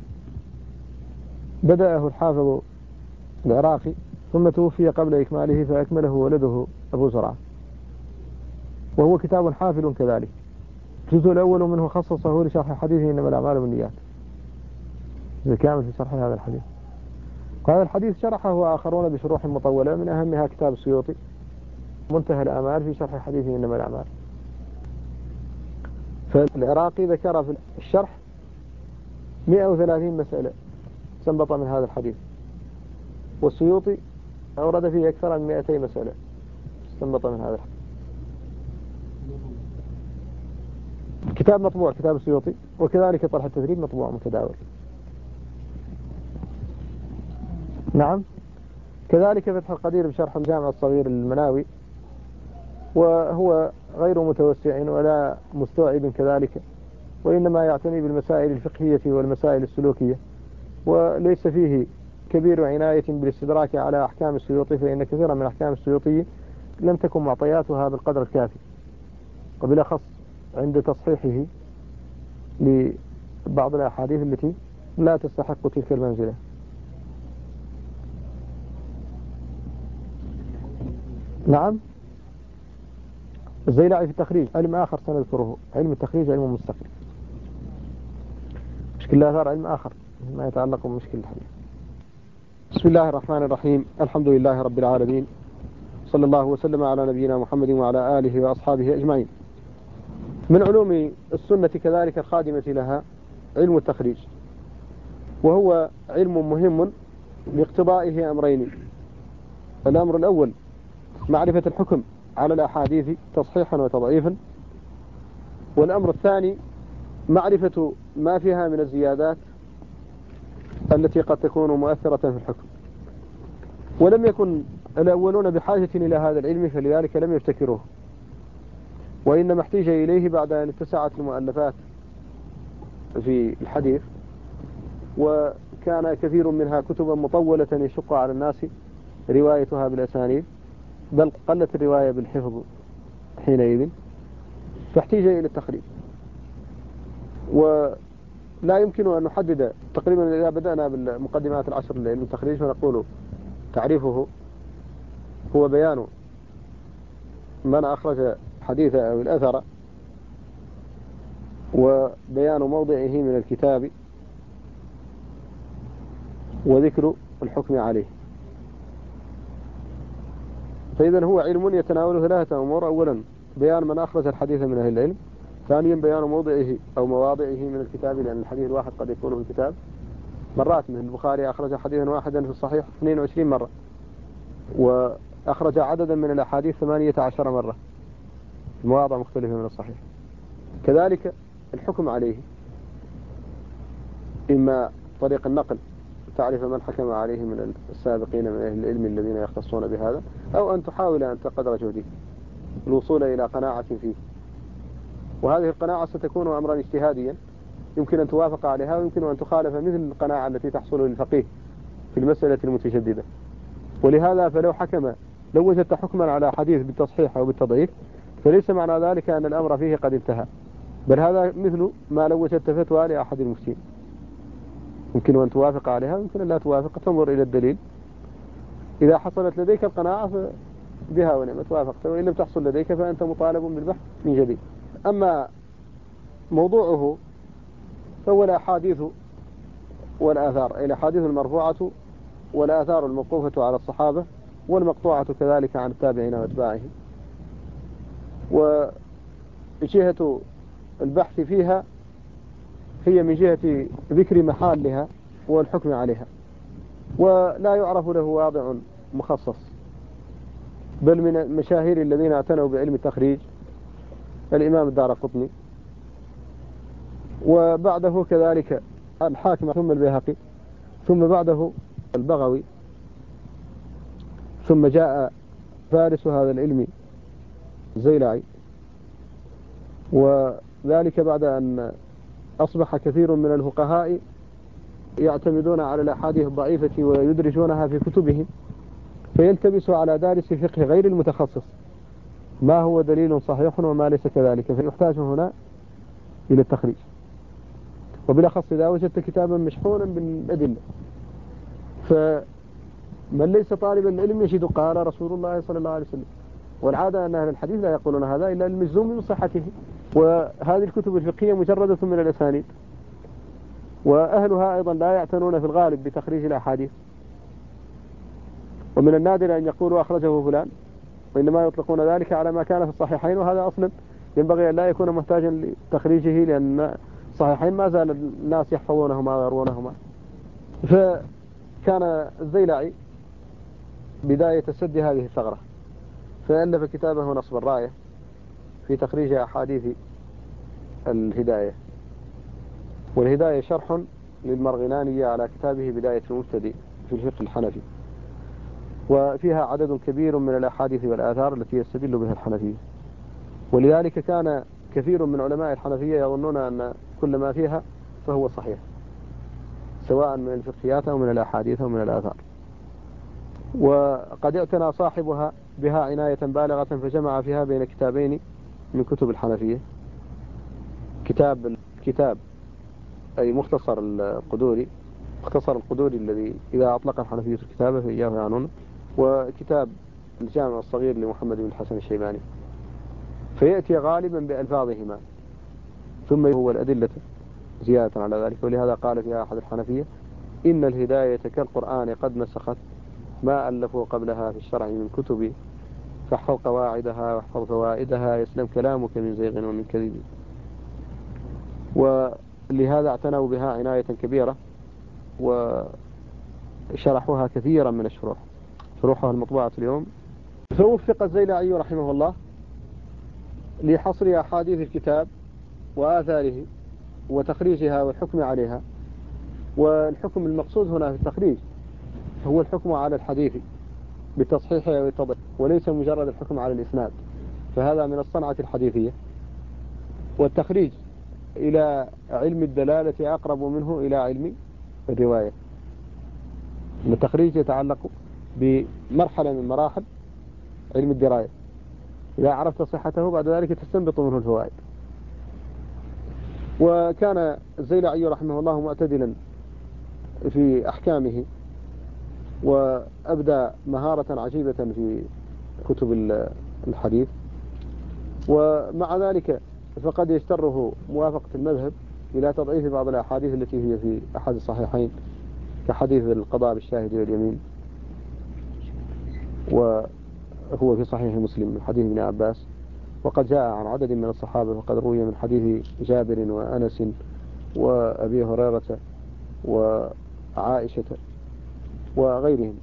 بدأه الحافظ العراقي ثم توفي قبل إكماله فأكمله ولده أبو زرعة، وهو كتاب حافل كذلك. الجزء الأول منه خصصه لشرح حديثه إنما الأعمال بالنيات، كامل في شرح هذا الحديث. وهذا الحديث شرحه آخرون بشروح مطولة، من أهمها كتاب السيوطي منتهى الآمال في شرح حديثه إنما الأعمال. فالعراقي ذكر في الشرح 130 مسألة استنبط من هذا الحديث، والسيوطي أورد فيه أكثر من 200 مسألة استنبط من هذا الحديث. كتاب مطبوع كتاب السيوطي، وكذلك طرح التثريب مطبوع متداول. نعم، كذلك فتح القدير بشرح الجامع الصغير المناوي، وهو غير متوسع ولا مستوعب كذلك، وإنما يعتني بالمسائل الفقهية والمسائل السلوكية، وليس فيه كبير عناية بالاستدراك على أحكام السيوطي، فإن كثيرا من أحكام السيوطي لم تكن معطياتها بالقدر الكافي، وبالأخص عند تصحيحه لبعض الأحاديث التي لا تستحق تلك المنزلة. نعم، الزيلعي في التخريج علم آخر سنذكره، علم التخريج علم مستقل، مشكل الآثار علم آخر ما يتعلق بمشكل الحديث. بسم الله الرحمن الرحيم، الحمد لله رب العالمين، صلى الله وسلم على نبينا محمد وعلى آله وأصحابه أجمعين. من علوم السنة كذلك الخادمة لها علم التخريج، وهو علم مهم لاقتضائه أمرين: الأمر الأول معرفة الحكم على الأحاديث تصحيحا وتضعيفا، والأمر الثاني معرفة ما فيها من الزيادات التي قد تكون مؤثرة في الحكم. ولم يكن الأولون بحاجة إلى هذا العلم فلذلك لم يبتكروه، وإنما احتاج إليه بعد أن اتسعت المؤلفات في الحديث، وكان كثير منها كتبا مطولة يشق على الناس روايتها بالأسانيد، بل قلت الرواية بالحفظ حينئذ، فاحتاج إلى التخريج. ولا يمكن أن نحدد تقريبا، إذا بدأنا بالمقدمات العشر للتخريج فنقول تعريفه هو بيان من أخرج حديثه أو الأثر، وبيان موضعه من الكتاب، وذكر الحكم عليه. فإذا هو علم يتناول ثلاثة أمور: أولا بيان من أخرج الحديث من أهل العلم، ثانيا بيان موضعه أو مواضعه من الكتاب، لأن الحديث الواحد قد يكون في الكتاب مرات، مثل البخاري أخرج حديثا واحدا في الصحيح 22 مرة، وأخرج عددا من الأحاديث 18 مرة في مواضع مختلفة من الصحيح. كذلك الحكم عليه، إما طريق النقل تعرف من حكم عليه من السابقين من أهل العلم الذين يختصون بهذا، أو أن تحاول أن تقدر جهدك الوصول إلى قناعة فيه، وهذه القناعة ستكون أمرا اجتهاديا يمكن أن توافق عليها، ويمكن أن تخالف مثل القناعة التي تحصل للفقيه في المسألة المتشددة. ولهذا لو وجدت حكما على حديث بالتصحيح أو بالتضعيف، فليس معنى ذلك أن الأمر فيه قد انتهى، بل هذا مثل ما لو وجدت فتوى لأحد المفتين، يمكن أن توافق عليها ويمكن أن لا توافق، تنظر إلى الدليل، إذا حصلت لديك القناعة بها ونعمت وافقت، وإن لم تحصل لديك فأنت مطالب بالبحث من جديد. أما موضوعه فهو الأحاديث والآثار، الأحاديث المرفوعة والآثار الموقوفة على الصحابة والمقطوعة كذلك عن التابعين واتباعهم. وجهة البحث فيها هي من جهة ذكر محلها والحكم عليها، ولا يعرف له واضع مخصص، بل من المشاهير الذين اعتنوا بعلم التخريج الإمام الدارقطني، وبعده كذلك الحاكم، ثم البيهقي، ثم بعده البغوي، ثم جاء فارس هذا العلم الزيلعي، وذلك بعد أن أصبح كثير من الفقهاء يعتمدون على الأحاديث الضعيفة ويدرجونها في كتبهم، فيلتبس على دارس فقه غير المتخصص ما هو دليل صحيح وما ليس كذلك، فيحتاج هنا إلى التخريج. وبالأخص إذا وجدت كتابا مشحونا بالأدلة، فمن ليس طالبا العلم يجد قال رسول الله صلى الله عليه وسلم، والعادة أن أهل الحديث لا يقولون هذا إلا المجزوم من صحته، وهذه الكتب الفقهية مجردة من الأسانيد، وأهلها أيضا لا يعتنون في الغالب بتخريج الأحاديث، ومن النادر أن يقولوا أخرجه فلان، وإنما يطلقون ذلك على ما كان في الصحيحين، وهذا أصلا ينبغي أن لا يكون محتاجا لتخريجه، لأن الصحيحين ما زال الناس يحفظونهما ويروونهما. فكان الزيلعي بداية سد هذه الثغرة، فألف كتابه نصب الراية في تخريج أحاديث الهداية. والهداية شرح للمرغناني على كتابه بداية المبتدئ في الفقه الحنفي، وفيها عدد كبير من الأحاديث والآثار التي يستدل بها الحنفية، ولذلك كان كثير من علماء الحنفية يظنون أن كل ما فيها فهو صحيح، سواء من الفقهيات أو من الأحاديث أو من الآثار. وقد اعتنى صاحبها بها عناية بالغة، فجمع فيها بين كتابين من كتب الحنفية: كتاب أي مختصر القدوري الذي إذا أطلق الحنفية الكتابة فإياه يعنون، وكتاب الجامع الصغير لمحمد بن الحسن الشيباني، فيأتي غالبا بألفاظهما ثم هو الأدلة زيادة على ذلك. ولهذا قال فيها أحد الحنفية: إن الهداية كالقرآن قد نسخت ما ألفوا قبلها في الشرع من كتب، فاحفظ قواعدها واحفظ فوائدها يسلم كلامك من زيغ ومن كذب. ولهذا اعتنوا بها عناية كبيرة، وشرحوها كثيرا من الشروح، شروحها المطبوعة اليوم. فوفق الزيلعي رحمه الله لحصر أحاديث الكتاب وآثاره وتخريجها والحكم عليها. والحكم المقصود هنا في التخريج هو الحكم على الحديث بالتصحيح والتضعيف، وليس مجرد الحكم على الإسناد، فهذا من الصنعة الحديثية. والتخريج إلى علم الدلالة أقرب منه إلى علم الرواية. التخريج يتعلق بمرحلة من مراحل علم الدراية، إذا عرفت صحته بعد ذلك تستنبط منه الفوائد. وكان الزيلعي رحمه الله معتدلا في أحكامه، وأبدى مهارة عجيبة في كتب الحديث. ومع ذلك فقد يجتره موافقة المذهب إلى تضعيف بعض الأحاديث التي هي في أحد الصحيحين كحديث القضاء بالشاهد واليمين، وهو في صحيح مسلم من حديث ابن عباس، وقد جاء عن عدد من الصحابة، وقد روي من حديث جابر وأنس وأبي هريرة وعائشة وغيرهم.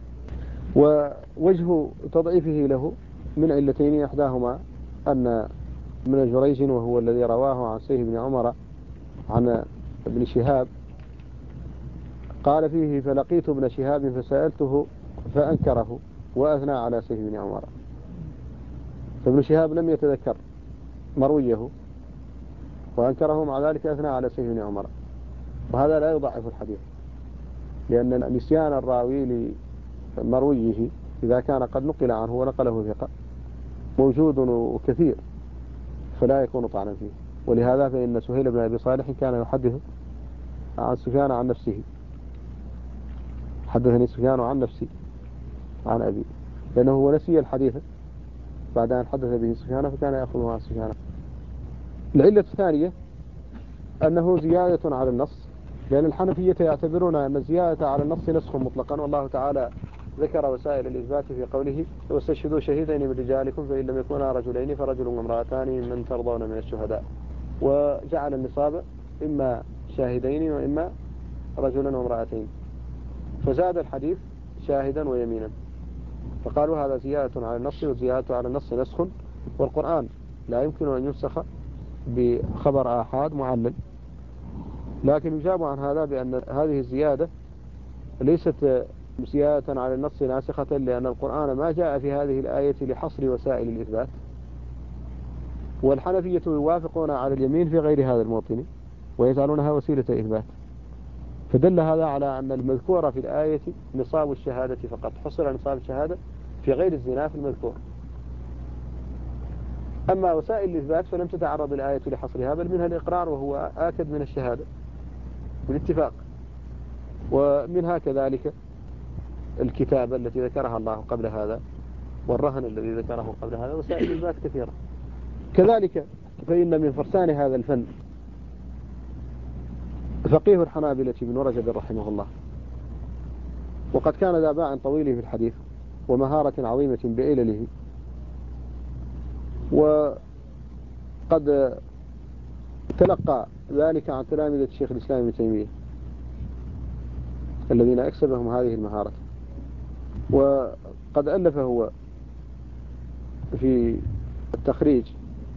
ووجه تضعيفه له من علتين، إحداهما أن من جريج وهو الذي رواه عن سيف بن عمر عن ابن شهاب قال فيه: فلقيت ابن شهاب فسألته فأنكره وأثنى على سيف بن عمر. فابن شهاب لم يتذكر مرويه وأنكره، مع ذلك أثنى على سيف بن عمر، وهذا لا يضعف الحديث، لأن نسيان الراوي لمرويه إذا كان قد نقل عنه ونقله ثقة موجود وكثير، فلا يكون طعنا فيه. ولهذا فإن سهيل بن أبي صالح كان يحدث عن سفيان عن نفسه: حدثني سفيان عن نفسي عن أبي، لأنه هو نسي الحديث بعد أن حدث به سفيان فكان يأخذه عن سفيان. العلة الثانية أنه زيادة على النص، لأن الحنفية يعتبرون أن الزيادة على النص نسخ مطلقا، والله تعالى ذكر وسائل الإثبات في قوله: واستشهدوا شهيدين من رجالكم فإن لم يكونا رجلين فرجل وامرأتان ممن ترضون من الشهداء، وجعل النصاب إما شاهدين وإما رجلا وامرأتين، فزاد الحديث شاهدا ويمينا، فقالوا هذا زيادة على النص، والزيادة على النص نسخ، والقرآن لا يمكن أن ينسخ بخبر آحاد معلل. لكن يجاب عن هذا بأن هذه الزيادة ليست زيادة على النص ناسخة، لأن القرآن ما جاء في هذه الآية لحصر وسائل الإثبات، والحنفية يوافقون على اليمين في غير هذا الموطن ويجعلونها وسيلة إثبات. فدل هذا على أن المذكور في الآية نصاب الشهادة فقط، حصر نصاب الشهادة في غير الزنا في المذكور. أما وسائل الإثبات فلم تتعرض الآية لحصرها، بل منها الإقرار وهو آكد من الشهادة بالاتفاق، ومنها كذلك الكتابة التي ذكرها الله قبل هذا، والرهن الذي ذكره قبل هذا، وسائل الإثبات كثيرة. كذلك فإن من فرسان هذا الفن فقيه الحنابلة ابن رجب رحمه الله، وقد كان ذا باع طويل في الحديث ومهارة عظيمة بإلله، وقد تلقى ذلك عن تلامذة الشيخ الإسلام ابن تيمية الذين أكسبهم هذه المهارة. وقد ألف هو في التخريج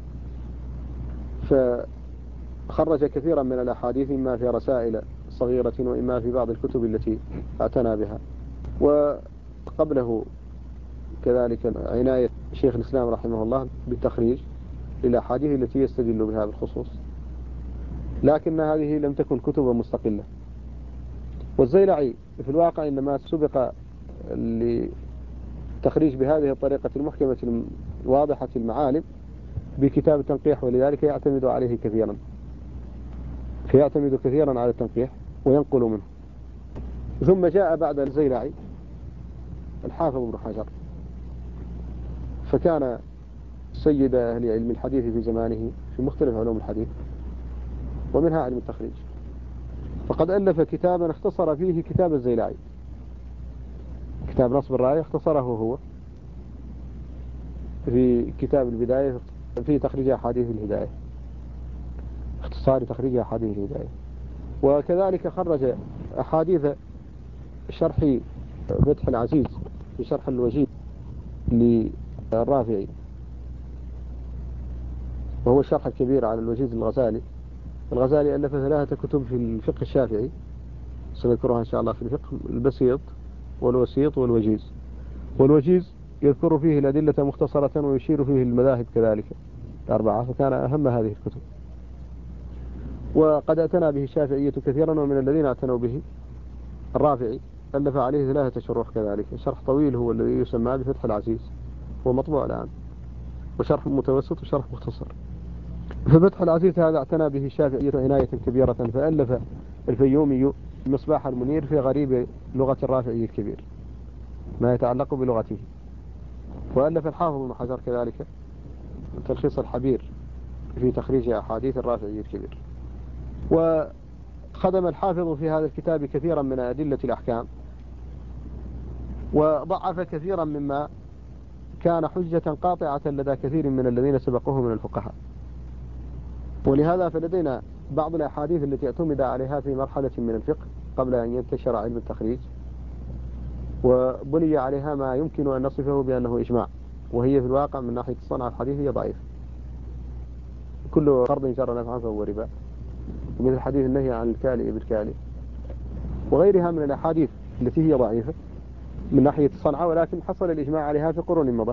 فخرج كثيرا من الأحاديث، إما في رسائل صغيرة وإما في بعض الكتب التي اعتنى بها. وقبله كذلك عناية شيخ الإسلام رحمه الله بالتخريج للأحاديث التي يستدل بها بالخصوص، لكن هذه لم تكن كتبا مستقلة. والزيلعي في الواقع إنما سبق لتخريج بهذه الطريقة المحكمة الواضحة المعالم بكتاب التنقيح، ولذلك يعتمد عليه كثيرا، فيعتمد كثيرا على التنقيح وينقل منه. ثم جاء بعد الزيلعي الحافظ ابن حجر، فكان سيد أهل علم الحديث في زمانه في مختلف علوم الحديث ومنها علم التخريج، فقد ألف كتابا اختصر فيه كتاب الزيلعي، كتاب نصب الراية اختصره هو في كتاب البداية في تخريج أحاديث الهداية، اختصار تخريج أحاديث الهداية. وكذلك خرج أحاديث شرح فتح العزيز في شرح الوجيز للرافعي، وهو الشرح الكبير على الوجيز الغزالي. الغزالي ألف 3 كتب في الفقه الشافعي سنذكرها إن شاء الله في الفقه: البسيط والوسيط والوجيز. والوجيز يذكر فيه الأدلة مختصرة ويشير فيه المذاهب كذلك 4، فكان أهم هذه الكتب. وقد اعتنى به الشافعية كثيرا، ومن الذين اعتنوا به الرافعي ألف عليه 3 شروح كذلك، شرح طويل هو الذي يسمى بفتح العزيز، هو مطبوع الآن، وشرح متوسط وشرح مختصر. ففتح العزيز هذا اعتنى به الشافعية عناية كبيرة، فألف الفيومي مصباح المنير في غريب لغة الرافعي الكبير، ما يتعلق بلغته. وألف الحافظ ابن حجر كذلك تلخيص الحبير في تخريج أحاديث الرافعي الكبير. وخدم الحافظ في هذا الكتاب كثيرا من أدلة الأحكام، وضعف كثيرا مما كان حجة قاطعة لدى كثير من الذين سبقوه من الفقهاء. ولهذا فلدينا بعض الأحاديث التي اعتمد عليها في مرحلة من الفقه قبل أن ينتشر علم التخريج، وبني عليها ما يمكن أن نصفه بأنه إجماع، وهي في الواقع من ناحية الصنعة الحديث هي ضعيف. كل فرض جر نفعا فهو ربا، ومثل حديث النهي عن الكالئ بالكالئ، وغيرها من الأحاديث التي هي ضعيفة من ناحية الصنعة، ولكن حصل الإجماع عليها في قرون مضى،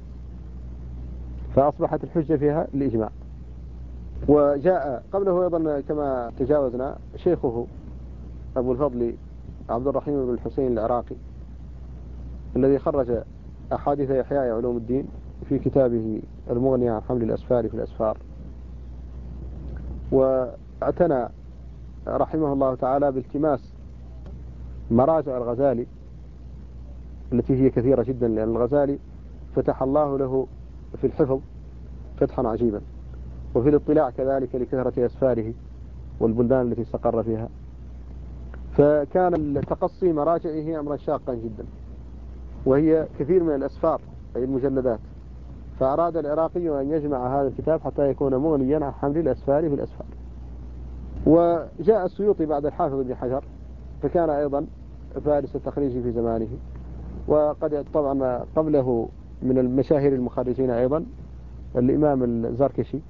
فأصبحت الحجة فيها الإجماع. وجاء قبله أيضا كما تجاوزنا شيخه أبو الفضل عبد الرحيم بن الحسين العراقي، الذي خرج أحاديث إحياء علوم الدين في كتابه المغني عن حمل الأسفار في الأسفار. واعتنى رحمه الله تعالى بالتماس مراجع الغزالي التي هي كثيرة جدا، لأن الغزالي فتح الله له في الحفظ فتحا عجيبا، وفي الاطلاع كذلك لكثرة أسفاره والبلدان التي استقر فيها، فكان تقصي مراجعه أمرا شاقا جدا، وهي كثير من الأسفار أي المجلدات. فأراد العراقي أن يجمع هذا الكتاب حتى يكون مغنيا عن حمل الأسفار في الأسفار. وجاء السيوطي بعد الحافظ ابن حجر، فكان أيضا فارس التخريج في زمانه، وقد طبعا قبله من المشاهير المخرجين أيضا الإمام الزركشي،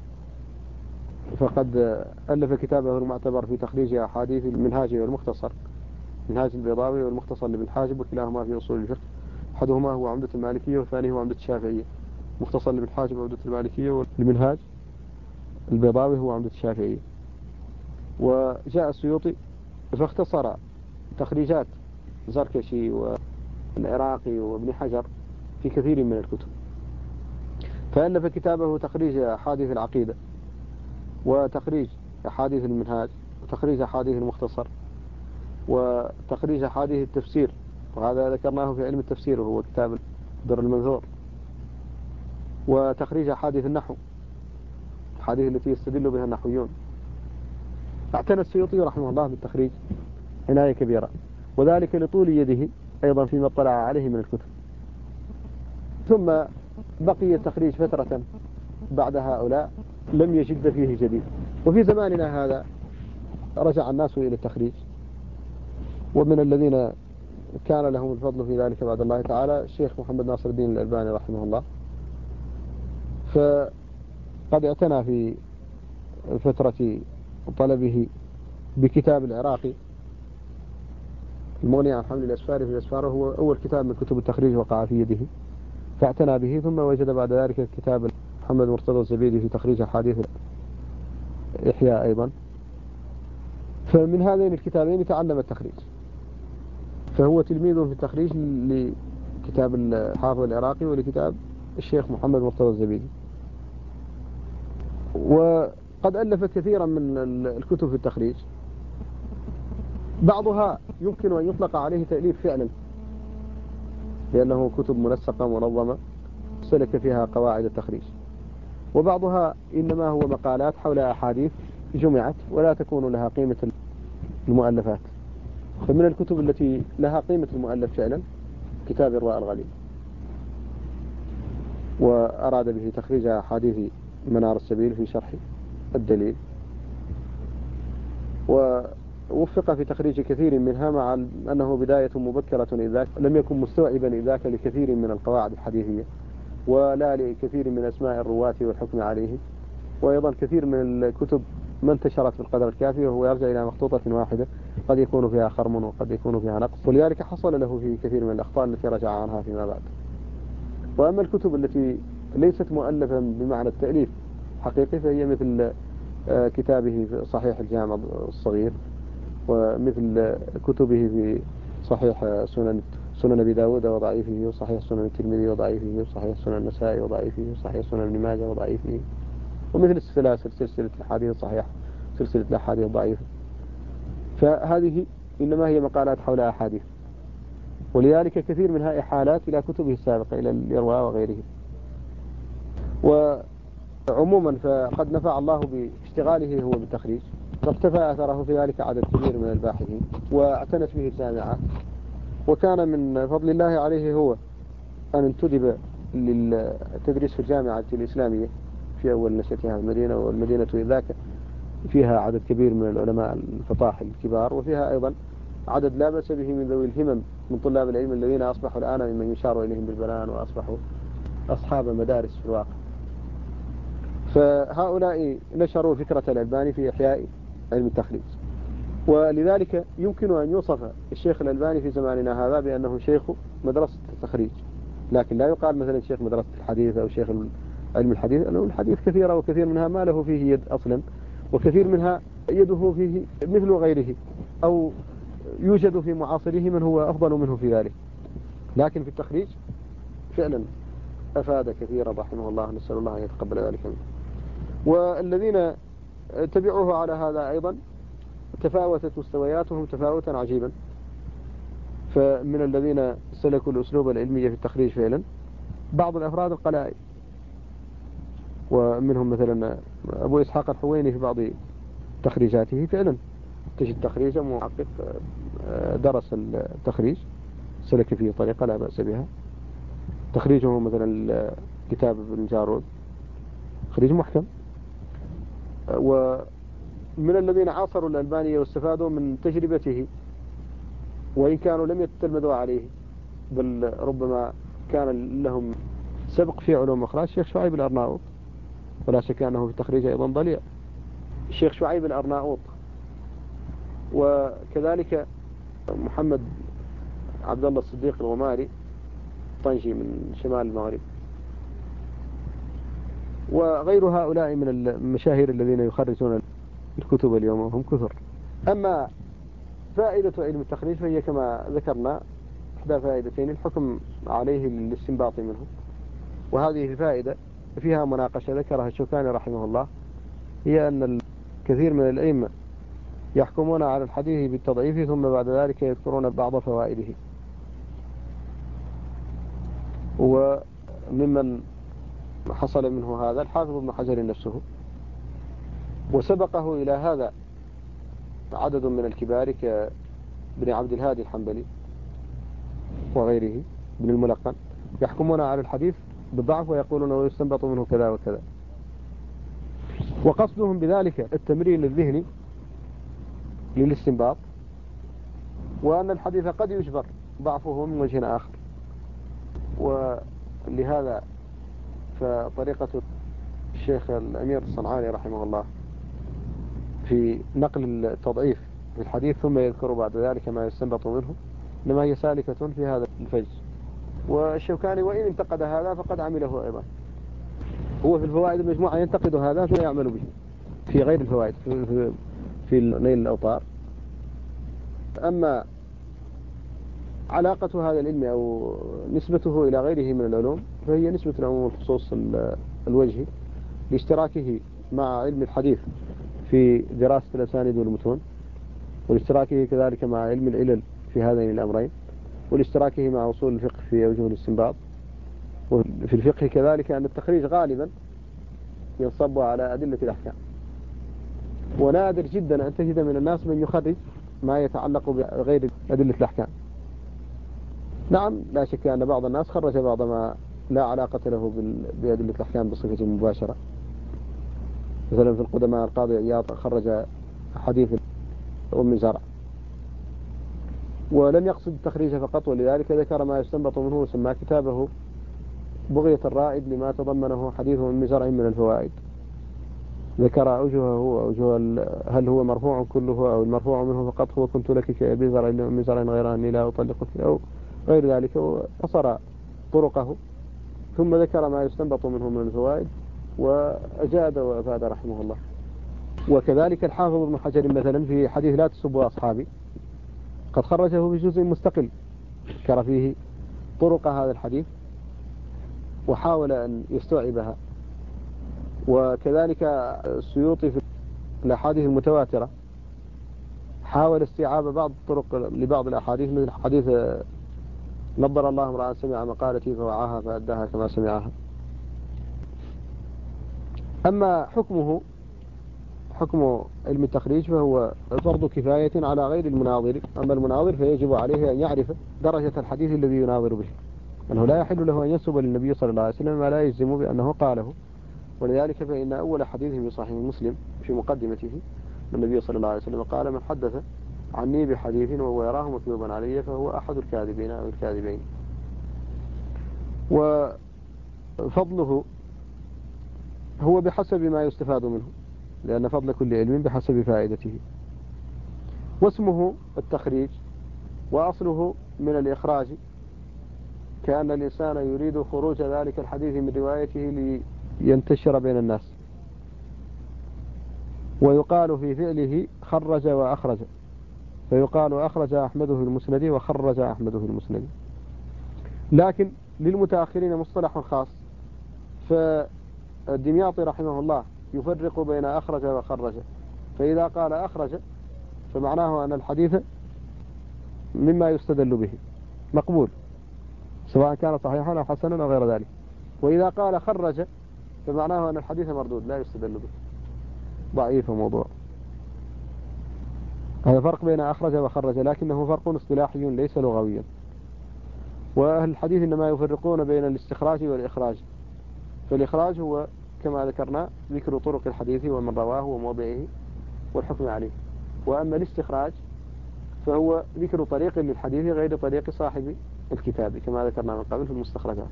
فقد ألف كتابه المعتبر في تخريج أحاديث المنهاج والمختصر، منهاج البيضاوي والمختصر لابن حاجب، وكلاهما في أصول الفقه. أحدهما هو عمدة المالكية والثاني هو عمدة الشافعية. مختصر لابن حاجب عمدة المالكية، والمنهاج البيضاوي هو عمدة الشافعية. وجاء السيوطي فاختصر تخريجات زركشي والعراقي وابن حجر في كثير من الكتب، فألف كتابه تخريج أحاديث العقيدة، وتخريج أحاديث المنهاج، وتخريج أحاديث المختصر، وتخريج أحاديث التفسير، وهذا ذكرناه في علم التفسير وهو كتاب در المنثور، وتخريج أحاديث النحو، الأحاديث التي يستدل بها النحويون. اعتنى السيوطي رحمه الله بالتخريج عناية كبيرة، وذلك لطول يده أيضا فيما اطلع عليه من الكتب. ثم بقي التخريج فترة بعد هؤلاء لم يجد فيه جديد. وفي زماننا هذا رجع الناس إلى التخريج، ومن الذين كان لهم الفضل في ذلك بعد الله تعالى الشيخ محمد ناصر الدين الألباني رحمه الله، فقد اعتنى في فترة طلبه بكتاب العراقي المغني عن حمل الأسفار في الأسفار، هو أول كتاب من كتب التخريج وقع في يده، فاعتنى به. ثم وجد بعد ذلك كتاب محمد مرتضى الزبيدي في تخريج أحاديث إحياء أيضا، فمن هذين الكتابين تعلم التخريج، فهو تلميذ في التخريج لكتاب الحافظ العراقي ولكتاب الشيخ محمد مرتضى الزبيدي. وقد ألف كثيرا من الكتب في التخريج، بعضها يمكن أن يطلق عليه تأليف فعلا لأنه كتب منسقة منظمة سلك فيها قواعد التخريج، وبعضها إنما هو مقالات حول أحاديث جمعت ولا تكون لها قيمة المؤلفات. فمن الكتب التي لها قيمة المؤلف فعلا كتاب الرواء الغليل، وأراد به تخريج أحاديث منار السبيل في شرح الدليل، ووفق في تخريج كثير منها، مع أنه بداية مبكرة إذاك لم يكن مستوعبا إذاك لكثير من القواعد الحديثية ولا لكثير من أسماء الرواة والحكم عليه. وأيضا كثير من الكتب ما انتشرت بالقدر الكافي، وهو يرجع إلى مخطوطة واحدة قد يكون فيها خرم وقد يكون فيها نقص، ولذلك حصل له في كثير من الأخطاء التي رجع عنها فيما بعد. وأما الكتب التي ليست مؤلفة بمعنى التأليف حقيقي فهي مثل كتابه في صحيح الجامع الصغير، ومثل كتبه في صحيح سنن أبي داود وضعيفه، وصحيح سنن الترمذي وضعيفه، وصحيح سنن النسائي وضعيفه، وصحيح سنن ابن ماجه وضعيفه، ومثل السلاسل سلسلة الأحاديث الصحيحة، سلسلة الأحاديث الضعيفة. فهذه إنما هي مقالات حول أحاديث، ولذلك كثير منها إحالات إلى كتبه السابقة إلى الإرواء وغيره. وعموما فقد نفع الله باشتغاله هو بالتخريج، فاقتفى أثره في ذلك عدد كبير من الباحثين واعتنت به الجامعات. وكان من فضل الله عليه هو أن انتدب للتدريس في الجامعة الإسلامية في أول نشأتها المدينة، والمدينة ذاك فيها عدد كبير من العلماء الفطاحل الكبار، وفيها أيضا عدد لا بأس به من ذوي الهمم من طلاب العلم الذين أصبحوا الآن ممن يشار إليهم بالبنان وأصبحوا أصحاب مدارس في الواقع. فهؤلاء نشروا فكرة الألباني في إحياء علم التخريج، ولذلك يمكن أن يوصف الشيخ الألباني في زماننا هذا بأنه شيخ مدرسة التخريج، لكن لا يقال مثلا شيخ مدرسة الحديث أو شيخ علم الحديث، لأنه الحديث كثيرة وكثير منها ما له فيه يد أصلا، وكثير منها يده فيه مثل غيره، أو يوجد في معاصره من هو أفضل منه في ذلك. لكن في التخريج فعلا أفاد كثيرا رحمه الله، نسأل الله أن يتقبل ذلك منه. والذين تبعوه على هذا أيضا تفاوتت مستوياتهم تفاوتا عجيبا. فمن الذين سلكوا الأسلوب العلمي في التخريج فعلا بعض الأفراد القلائل، ومنهم مثلا أبو إسحاق الحويني في بعض تخريجاته فعلا تجد تخريجا محقق درس التخريج سلك فيه طريقة لا بأس بها. تخريجه مثلا كتاب ابن جارود تخريج محكم. ومن الذين عاصروا الألباني واستفادوا من تجربته وإن كانوا لم يتلمذوا عليه، بل ربما كان لهم سبق في علوم أخرى، الشيخ شعيب الأرناؤوط، ولا شك أنه في التخريج أيضا ضليع، الشيخ شعيب الأرناؤوط. وكذلك محمد عبد الله الصديق الغماري طنجي من شمال المغرب، وغير هؤلاء من المشاهير الذين يخرجون الكتب اليوم وهم كثر. أما فائدة علم التخريج فهي كما ذكرنا إحدى فائدتين الحكم عليه للاستنباط منه، وهذه الفائدة فيها مناقشة ذكرها الشوكاني رحمه الله، هي أن الكثير من الأئمة يحكمون على الحديث بالتضعيف ثم بعد ذلك يذكرون بعض فوائده. وممن حصل منه هذا الحافظ ابن حجر نفسه، وسبقه إلى هذا عدد من الكبار كابن عبد الهادي الحنبلي وغيره، ابن الملقن، يحكمون على الحديث بالضعف ويقولون ويستنبط منه كذا وكذا، وقصدهم بذلك التمرين الذهني للاستنباط، وأن الحديث قد يجبر ضعفه من وجه آخر. ولهذا فطريقة الشيخ الأمير الصنعاني رحمه الله في نقل التضعيف في الحديث ثم يذكر بعد ذلك ما يستنبط منه إنما هي سالكة في هذا الفج. والشوكاني وإن انتقد هذا فقد عمله أيضا، هو في الفوائد المجموعة ينتقد هذا ثم يعمل به في غير الفوائد في نيل الأوطار. أما علاقة هذا العلم أو نسبته إلى غيره من العلوم فهي نسبة العموم والخصوص الوجهي لاشتراكه مع علم الحديث في دراسة الأسانيد والمتون، والاشتراكه كذلك مع علم العلل في هذين الأمرين، والاشتراكه مع أصول الفقه في أوجه الاستنباط. وفي الفقه كذلك أن التخريج غالبا ينصب على أدلة الأحكام، ونادر جدا أن تجد من الناس من يخرج ما يتعلق بغير أدلة الأحكام. نعم لا شك أن بعض الناس خرج بعض ما لا علاقة له بأدلة الأحكام بصفة مباشرة، مثلا في القدماء القاضي عياض خرج حديث أم زرع ولم يقصد التخريج فقط، ولذلك ذكر ما يستنبط منه وسمى كتابه بغية الرائد لما تضمنه حديث أم زرع من الفوائد. ذكر أوجهه وأوجه هل هو مرفوع كله أو المرفوع منه فقط هو كنت لك كأبي زرع لأم زرع غير أني لا أطلقك أو غير ذلك، وقصر طرقه ثم ذكر ما يستنبط منه من الفوائد وأجاد وأفاد رحمه الله. وكذلك الحافظ ابن حجر مثلا في حديث لا تسبوا أصحابي قد خرجه في جزء مستقل ذكر فيه طرق هذا الحديث وحاول أن يستوعبها. وكذلك السيوطي في الأحاديث المتواترة حاول استيعاب بعض الطرق لبعض الأحاديث مثل حديث نضر الله امرأ سمع مقالتي فوعاها فأداها كما سمعها. أما حكم علم التخريج فهو فرض كفاية على غير المناظر. أما المناظر فيجب عليه أن يعرف درجة الحديث الذي يناظر به، أنه لا يحل له أن ينسب للنبي صلى الله عليه وسلم ما لا يجزم بأنه قاله. ولذلك فإن أول حديث في صحيح مسلم في مقدمته النبي صلى الله عليه وسلم قال: من حدث عني بحديث وهو يراه مكذوبا علي فهو أحد الكاذبين أو الكاذبين. وفضله هو بحسب ما يستفاد منه، لأن فضل كل علم بحسب فائدته. واسمه التخريج، وأصله من الإخراج، كأن الإنسان يريد خروج ذلك الحديث من روايته لينتشر بين الناس. ويقال في فعله خرج وأخرج، فيقال أخرج أحمده المسند وخرج أحمده المسند. لكن للمتأخرين مصطلح خاص، فالدمياطي رحمه الله يفرق بين أخرج وخرج. فإذا قال أخرج فمعناه أن الحديث مما يستدل به مقبول، سواء كان صحيحا أو حسنا أو غير ذلك. وإذا قال خرج فمعناه أن الحديث مردود لا يستدل به، ضعيف وموضوع. هذا فرق بين أخرج وخرج، لكنه فرق اصطلاحي ليس لغويا. وأهل الحديث إنما يفرقون بين الاستخراج والإخراج. فالإخراج هو كما ذكرنا ذكر طرق الحديث ومن رواه وموضعه والحكم عليه. وأما الاستخراج فهو ذكر طريق للحديث غير طريق صاحب الكتاب كما ذكرنا من قبل في المستخرجات.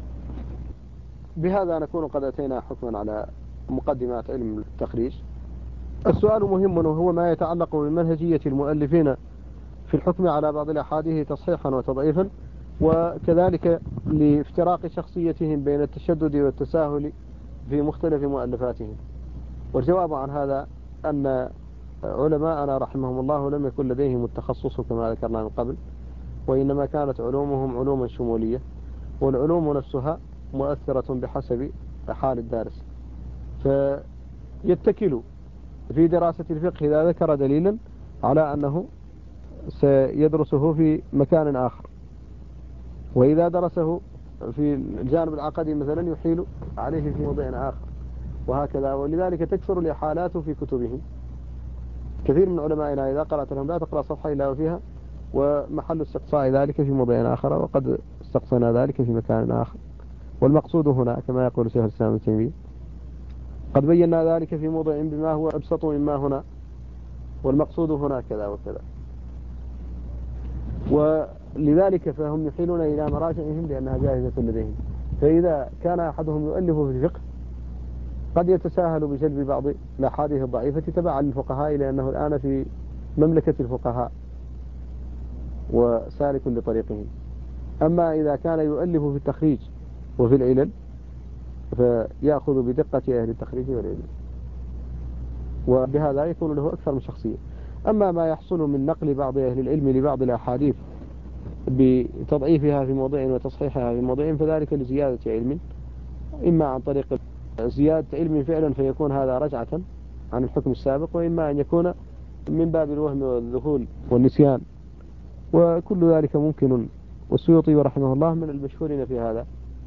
بهذا نكون قد أتينا حكما على مقدمات علم التخريج. السؤال مهم، وهو ما يتعلق بمنهجية المؤلفين في الحكم على بعض الأحاديث تصحيحا وتضعيفا، وكذلك لافتراق شخصيتهم بين التشدد والتساهل في مختلف مؤلفاتهم. والجواب عن هذا أن علماءنا رحمهم الله لم يكن لديهم التخصص كما ذكرنا من قبل، وإنما كانت علومهم علوما شمولية، والعلوم نفسها مؤثرة بحسب حال الدارس. فيتكل في دراسة الفقه إذا ذكر دليلا على أنه سيدرسه في مكان آخر، وإذا درسه في الجانب العقدي مثلا يحيل عليه في موضع آخر، وهكذا. ولذلك تكثر الإحالات في كتبهم. كثير من علمائنا إذا قرأت لهم لا تقرأ صفحة إلا وفيها ومحل استقصاء ذلك في موضع آخر، وقد استقصينا ذلك في مكان آخر. والمقصود هنا كما يقول شيخ الإسلام ابن تيمية قد بينا ذلك في موضع بما هو أبسط مما هنا، والمقصود هنا كذا وكذا. ولذلك فهم يحيلون إلى مراجعهم لأنها جاهزة لديهم. فإذا كان أحدهم يؤلف في الفقه قد يتساهل بجلب بعض الأحاديث الضعيفة تبعا للفقهاء، لأنه الآن في مملكة الفقهاء وسالك لطريقهم. أما إذا كان يؤلف في التخريج وفي العلل فيأخذ بدقة أهل التخريج والعلل، وبهذا يكون له أكثر من شخصية. أما ما يحصل من نقل بعض أهل العلم لبعض الأحاديث بتضعيفها في موضع وتصحيحها في موضع فذلك لزيادة علم، إما عن طريق زيادة علم فعلا فيكون هذا رجعة عن الحكم السابق، وإما أن يكون من باب الوهم والذهول والنسيان، وكل ذلك ممكن. والسيوطي رحمه الله من المشهورين في هذا،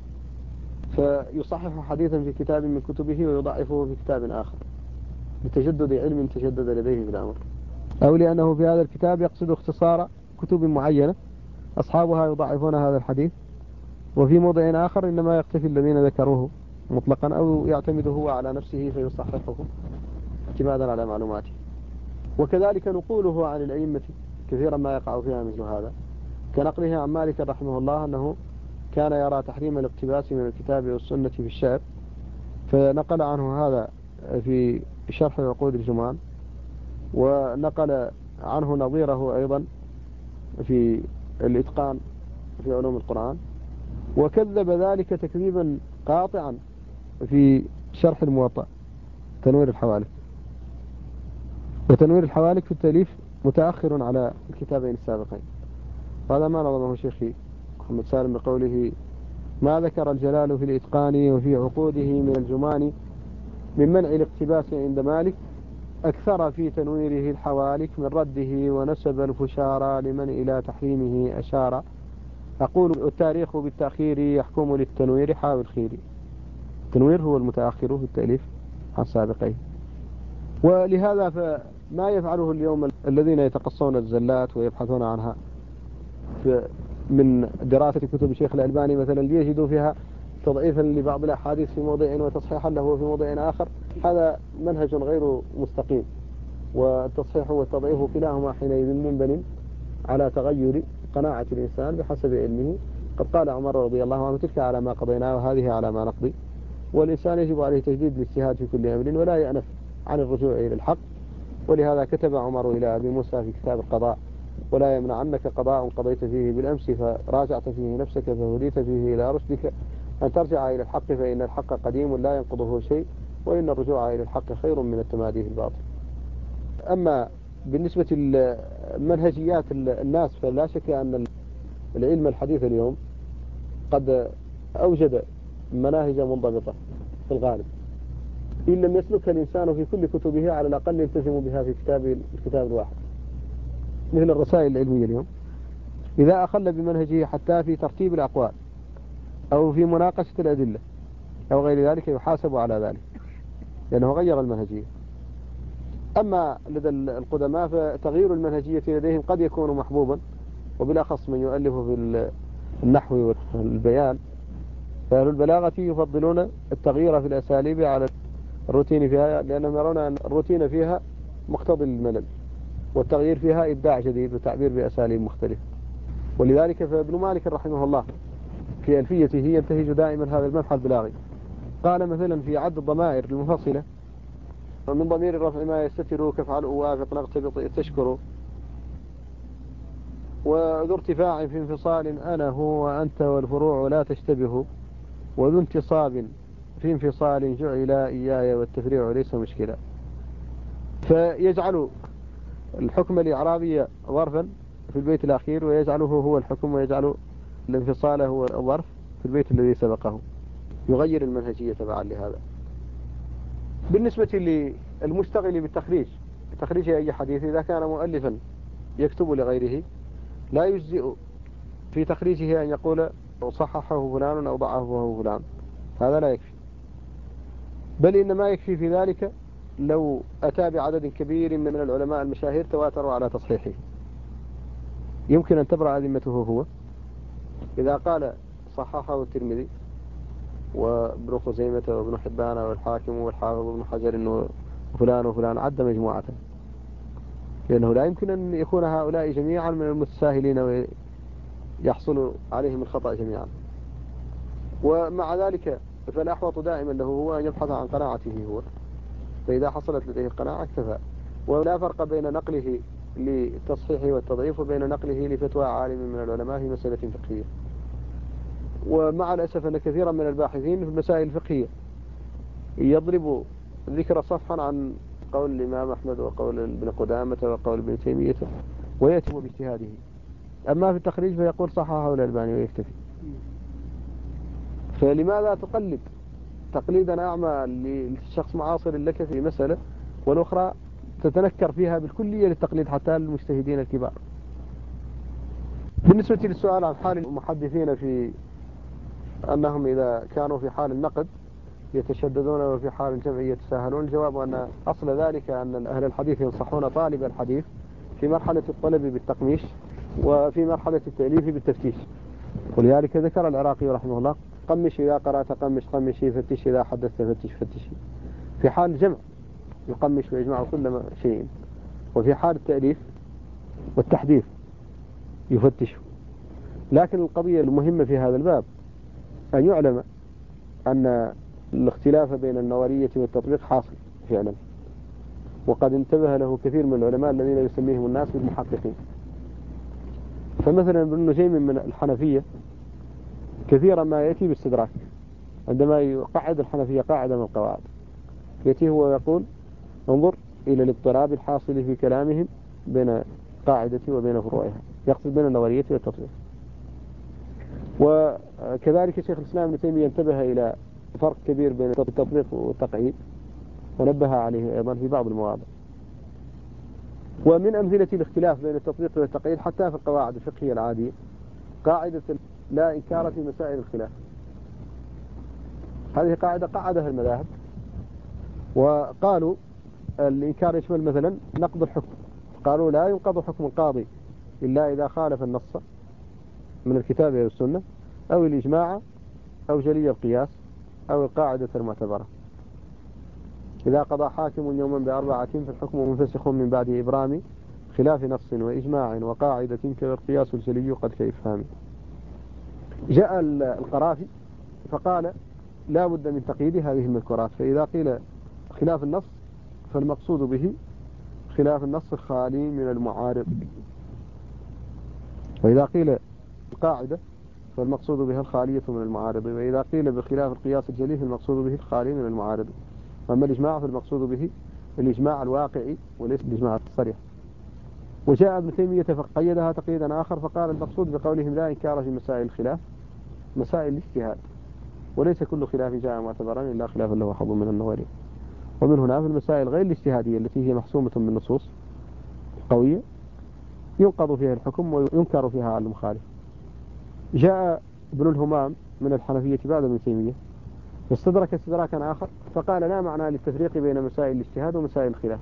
فيصحح حديثا في كتاب من كتبه ويضعفه في كتاب آخر لتجدد علم تجدد لديه في الأمر، أو لأنه في هذا الكتاب يقصد اختصار كتب معينة أصحابها يضعفون هذا الحديث، وفي موضع آخر إنما يقتفي الذين ذكروه مطلقا، أو يعتمد هو على نفسه فيصححه اعتمادا على معلوماته. وكذلك نقوله عن الأئمة كثيرا ما يقع فيها مثل هذا، كنقله عن مالك رحمه الله أنه كان يرى تحريم الاقتباس من الكتاب والسنة في الشعر، فنقل عنه هذا في شرح عقود الجمان، ونقل عنه نظيره أيضا في الإتقان في علوم القرآن، وكذب ذلك تكذيبا قاطعا في شرح الموطأ تنوير الحوالك. وتنوير الحوالك في التأليف متأخر على الكتابين السابقين. هذا ما نظمه شيخي محمد سالم بقوله: ما ذكر الجلال في الإتقان وفي عقوده من الجمان من منع الاقتباس عند مالك أكثر في تنويره الحوالك من رده ونسب الفشارى لمن إلى تحريمه أشار. أقول التاريخ بالتأخير يحكم للتنوير حاول خيري. التنوير هو المتأخر في التأليف عن سابقيه. ولهذا فما يفعله اليوم الذين يتقصون الزلات ويبحثون عنها من دراسة كتب الشيخ الألباني مثلا ليجدوا فيها تضعيفا لبعض الأحاديث في موضع وتصحيحا له في موضع آخر، هذا منهج غير مستقيم. والتصحيح والتضعيف كلاهما حينئذ منبن على تغير قناعة الإنسان بحسب علمه. قد قال عمر رضي الله عنه: تلك على ما قضينا وهذه على ما نقضي. والإنسان يجب عليه تجديد الاجتهاد في كل أمر ولا يأنف عن الرجوع إلى الحق. ولهذا كتب عمر إلى أبي موسى في كتاب القضاء: ولا يمنعنك قضاء قضيت فيه بالأمس فراجعت فيه نفسك فهديت فيه إلى رشدك أن ترجع إلى الحق فإن الحق قديم لا ينقضه شيء وإن الرجوع إلى الحق خير من التمادي في الباطل. أما بالنسبة لمنهجيات الناس فلا شك أن العلم الحديث اليوم قد أوجد مناهج منضبطة في الغالب، إن لم يسلكها الإنسان في كل كتبه على الأقل يلتزم بها في الكتاب الواحد، مثل الرسائل العلمية اليوم. إذا أخل بمنهجه حتى في ترتيب الأقوال أو في مناقشة الأدلة أو غير ذلك يحاسب على ذلك لأنه غير المنهجية. أما لدى القدماء فتغيير المنهجية لديهم قد يكون محبوبا، وبالأخص من يؤلف في النحو والبيان، فأهل البلاغة يفضلون التغيير في الأساليب على الروتين فيها، لأنهم يرون أن الروتين فيها مقتضي الملل، والتغيير فيها إبداع جديد وتعبير بأساليب مختلفة. ولذلك فابن مالك رحمه الله في ألفيته ينتهج دائما هذا المبحث البلاغي. قال مثلا في عد الضمائر المنفصلة: ومن ضمير الرفع ما يستتر كفعل أوافق نغتبط تشكر، وذو ارتفاع في انفصال أنا هو وأنت والفروع لا تشتبه، وذو انتصاب في انفصال جعل إياي والتفريع ليس مشكلة. فيجعل الحكم الإعرابي ظرفا في البيت الأخير ويجعله هو الحكم، ويجعل الانفصال هو الظرف في البيت الذي سبقه، يغير المنهجية تبعا لهذا. بالنسبة للمشتغل بالتخريج، تخريج أي حديث إذا كان مؤلفا يكتب لغيره لا يجزئ في تخريجه أن يقول صححه فلان أو ضعفه فلان، هذا لا يكفي، بل إنما يكفي في ذلك لو أتى بعدد كبير من العلماء المشاهير تواتروا على تصحيحه، يمكن أن تبرأ ذمته هو. إذا قال صححه الترمذي وابن خزيمة وابن حبان والحاكم والحافظ وابن حجر وفلان وفلان، عد مجموعة، لأنه لا يمكن أن يكون هؤلاء جميعا من المتساهلين ويحصل عليهم الخطأ جميعا. ومع ذلك فالأحوط دائما له هو أن يبحث عن قناعته هو، فإذا حصلت لديه القناعة اكتفى. ولا فرق بين نقله للتصحيح والتضعيف وبين نقله لفتوى عالم من العلماء في مسألة فقهية. ومع الأسف أن كثيرا من الباحثين في المسائل الفقهية يضرب ذكر صفحا عن قول الإمام أحمد وقول ابن قدامة وقول ابن تيمية ويأتم باجتهاده، أما في التخريج فيقول صححه الألباني ويكتفي. فلماذا تقلد تقليدا أعمى للشخص معاصر لك في مسألة، والأخرى تتنكر فيها بالكلية للتقليد حتى للمجتهدين الكبار؟ بالنسبة للسؤال عن حال المحدثين في أنهم إذا كانوا في حال النقد يتشددون وفي حال الجمع يتساهلون، الجواب أن أصل ذلك أن أهل الحديث ينصحون طالب الحديث في مرحلة الطلب بالتقميش وفي مرحلة التأليف بالتفتيش. ولذلك ذكر العراقي رحمه الله: قمش إذا قرأت قمشي، فتش إذا حدثت فتشي. في حال الجمع يقمش ويجمع كل شيء، وفي حال التأليف والتحديث يفتش. لكن القضية المهمة في هذا الباب أن يعلم أن الاختلاف بين النظرية والتطبيق حاصل فعلا، وقد انتبه له كثير من العلماء الذين يسميهم الناس بالمحققين. فمثلا ابن نجيم من الحنفية كثيرا ما يأتي باستدراك، عندما يقعد الحنفية قاعدة من القواعد يأتي هو ويقول: انظر إلى الاضطراب الحاصل في كلامهم بين قاعدة وبين فروعها، يقصد بين النظرية والتطبيق. وكذلك شيخ الإسلام ابن تيمية انتبه إلى فرق كبير بين التطبيق والتقعيد ونبه عليه أيضا في بعض المواضع. ومن أمثلة الاختلاف بين التطبيق والتقعيد حتى في القواعد الفقهية العادية قاعدة لا إنكار في مسائل الخلاف. هذه قاعدة قعدها المذاهب، وقالوا الإنكار يشمل مثلا نقض الحكم، قالوا لا ينقض حكم القاضي إلا إذا خالف النص من الكتاب والسنة أو الإجماع أو جلي القياس أو القاعدة المعتبرة. إذا قضى حاكم يوما ب4 فالحكم منفسخ من بعد إبرام خلاف نص وإجماع وقاعدة كذا القياس الجلي قد كإفهام. جاء القرافي فقال لا بد من تقييد هذه المذكورات، فإذا قيل خلاف النص فالمقصود به خلاف النص الخالي من المعارض، وإذا قيل القاعدة فالمقصود بها الخالية من المعارض، وإذا قيل بخلاف القياس الجلي فالمقصود به الخالي من المعارض. أما الإجماع فالمقصود به الإجماع الواقعي وليس الإجماع الصريح. وجاء ابن تيمية فقيدها تقييدا آخر فقال المقصود بقولهم لا إنكار في مسائل الخلاف مسائل الاجتهاد، وليس كل خلاف جاء معتبرا إلا خلاف له حظ من النظر. ومن هنا في المسائل غير الاجتهادية التي هي محسومة بالنصوص قوية ينقض فيها الحكم وينكر فيها على المخالف. جاء ابن الهمام من الحنفية بعد ابن تيمية واستدرك استدراكا آخر فقال لا معنى للتفريق بين مسائل الاجتهاد ومسائل الخلاف.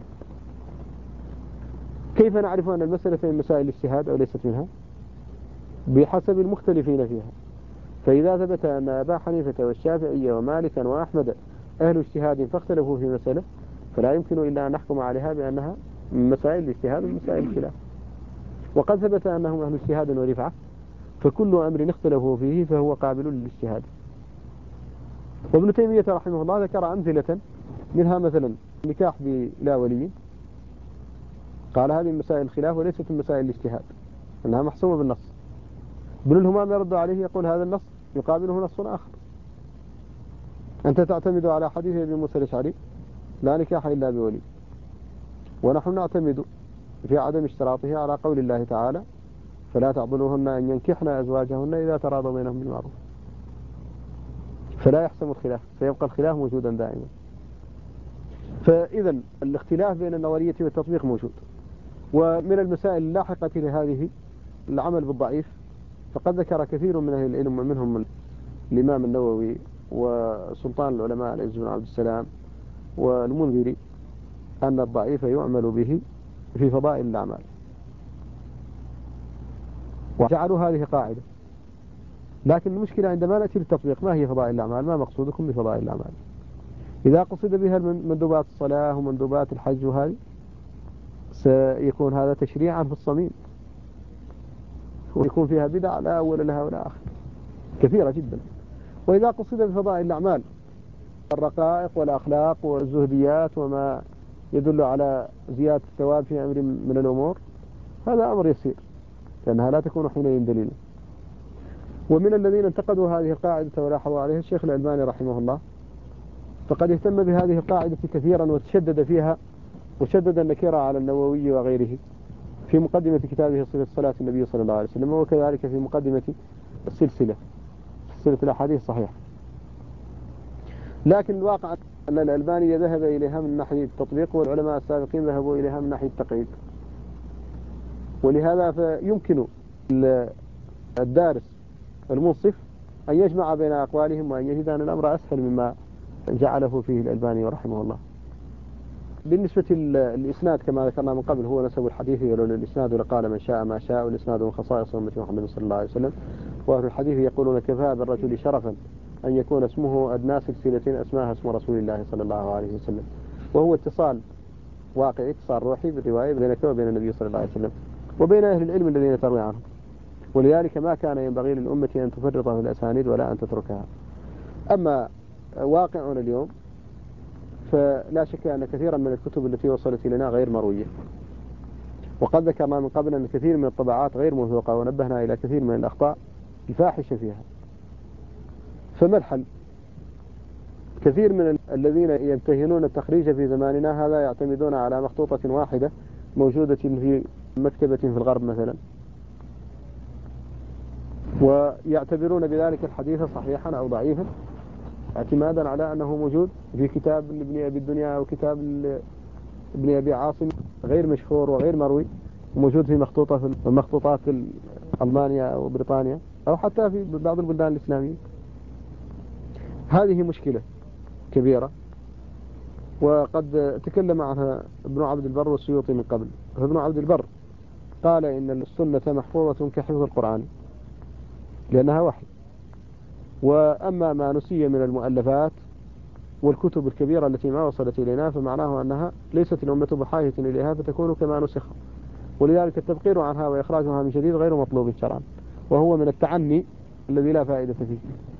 كيف نعرف أن المسألة من مسائل الاجتهاد أو ليست منها؟ بحسب المختلفين فيها. فإذا ثبت أن أبا حنيفة والشافعية ومالكا وأحمد أهل اجتهاد فاختلفوا في مسألة فلا يمكن إلا أن نحكم عليها بأنها من مسائل الاجتهاد ومسائل الخلاف. وقد ثبت أنهم أهل اجتهاد ورفعة فكل أمر اختلفوا فيه فهو قابل للاجتهاد. وابن تيمية رحمه الله ذكر أمثلة منها مثلا نكاح بلا ولي، قال هذه مسائل الخلاف وليست من مسائل الاجتهاد أنها محسومة بالنص. ابن الهمام يرد عليه يقول هذا النص يقابله نص آخر، أنت تعتمد على حديث ابن موسى الأشعري لا نكاح إلا بولي، ونحن نعتمد في عدم اشتراطه على قول الله تعالى فلا تعضلوهن أن ينكحن أزواجهن إذا تراضوا بينهم بالمعروف، فلا يحسم الخلاف، فيبقى الخلاف موجودا دائما. فإذا الاختلاف بين النظرية والتطبيق موجود. ومن المسائل اللاحقة لهذه العمل بالضعيف، فقد ذكر كثير من أهل العلم ومنهم الإمام النووي وسلطان العلماء العز بن عبد السلام والمنذري أن الضعيف يعمل به في فضائل الأعمال، وجعلوا هذه قاعدة. لكن المشكلة عندما نأتي للتطبيق ما هي فضائل الأعمال؟ ما مقصودكم بفضائل الأعمال؟ إذا قصد بها مندوبات الصلاة ومندوبات الحج وهذه سيكون هذا تشريعا في الصميم، ويكون فيها بدع لا أول لها ولا آخر كثيرة جدا. وإذا قصد بفضائل الأعمال الرقائق والأخلاق والزهديات وما يدل على زيادة الثواب في أمر من الأمور هذا أمر يسير، لأنها لا تكون حينئذ دليلا. ومن الذين انتقدوا هذه القاعدة ولاحظوا عليها الشيخ الألباني رحمه الله، فقد اهتم بهذه القاعدة كثيرا وتشدد فيها، وشدد النكير على النووي وغيره في مقدمة كتابه صفة صلاة النبي صلى الله عليه وسلم، وكذلك في مقدمة سلسلة الأحاديث الصحيحة. لكن الواقع أن الألباني ذهب إليها من ناحية التطبيق والعلماء السابقين ذهبوا إليها من ناحية التقعيد، ولهذا فيمكن الدارس المنصف أن يجمع بين أقوالهم وأن يجد أن الأمر أسهل مما جعله فيه الألباني رحمه الله. بالنسبة للإسناد كما ذكرنا من قبل هو نسب الحديث، ولولا الإسناد لقال من شاء ما شاء، والإسناد من خصائص أمة محمد صلى الله عليه وسلم. وأهل الحديث يقولون كفى بالرجل شرفا أن يكون اسمه أدنى سلسلة أسماها اسم رسول الله صلى الله عليه وسلم، وهو اتصال واقعي، اتصال روحي بالرواية بينك وبين النبي صلى الله عليه وسلم وبين أهل العلم الذين تروي عنهم. ولذلك ما كان ينبغي للأمة أن تفرط في الأسانيد ولا أن تتركها. أما واقعنا اليوم فلا شك أن كثيرا من الكتب التي وصلت إلينا غير مروية، وقد ذكرنا من قبل أن كثير من الطبعات غير موثوقة، ونبهنا إلى كثير من الأخطاء الفاحشة فيها. فما الحل؟ كثير من الذين يمتهنون التخريج في زماننا هذا يعتمدون على مخطوطة واحدة موجودة في مكتبة في الغرب مثلا، ويعتبرون بذلك الحديث صحيحا أو ضعيفا اعتمادا على أنه موجود في كتاب ابن أبي الدنيا أو كتاب ابن أبي عاصم غير مشهور وغير مروي، موجود في مخطوطات ألمانيا أو بريطانيا أو حتى في بعض البلدان الإسلامية. هذه مشكلة كبيرة، وقد تكلم عنها ابن عبد البر والسيوطي من قبل. ابن عبد البر قال إن السنة محفوظة كحفظ القرآن لأنها وحي، وأما ما نسي من المؤلفات والكتب الكبيرة التي ما وصلت إلينا فمعناه أنها ليست الأمة بحاجة إليها فتكون كما نسخ، ولذلك التبقير عنها وإخراجها من جديد غير مطلوب شرعا، وهو من التعني الذي لا فائدة فيه.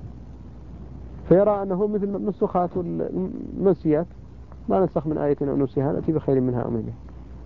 فيرى أنه مثل النسخات والمنسيات، ما ننسخ من آية أو ننسيها نأتي بخير منها أو منها.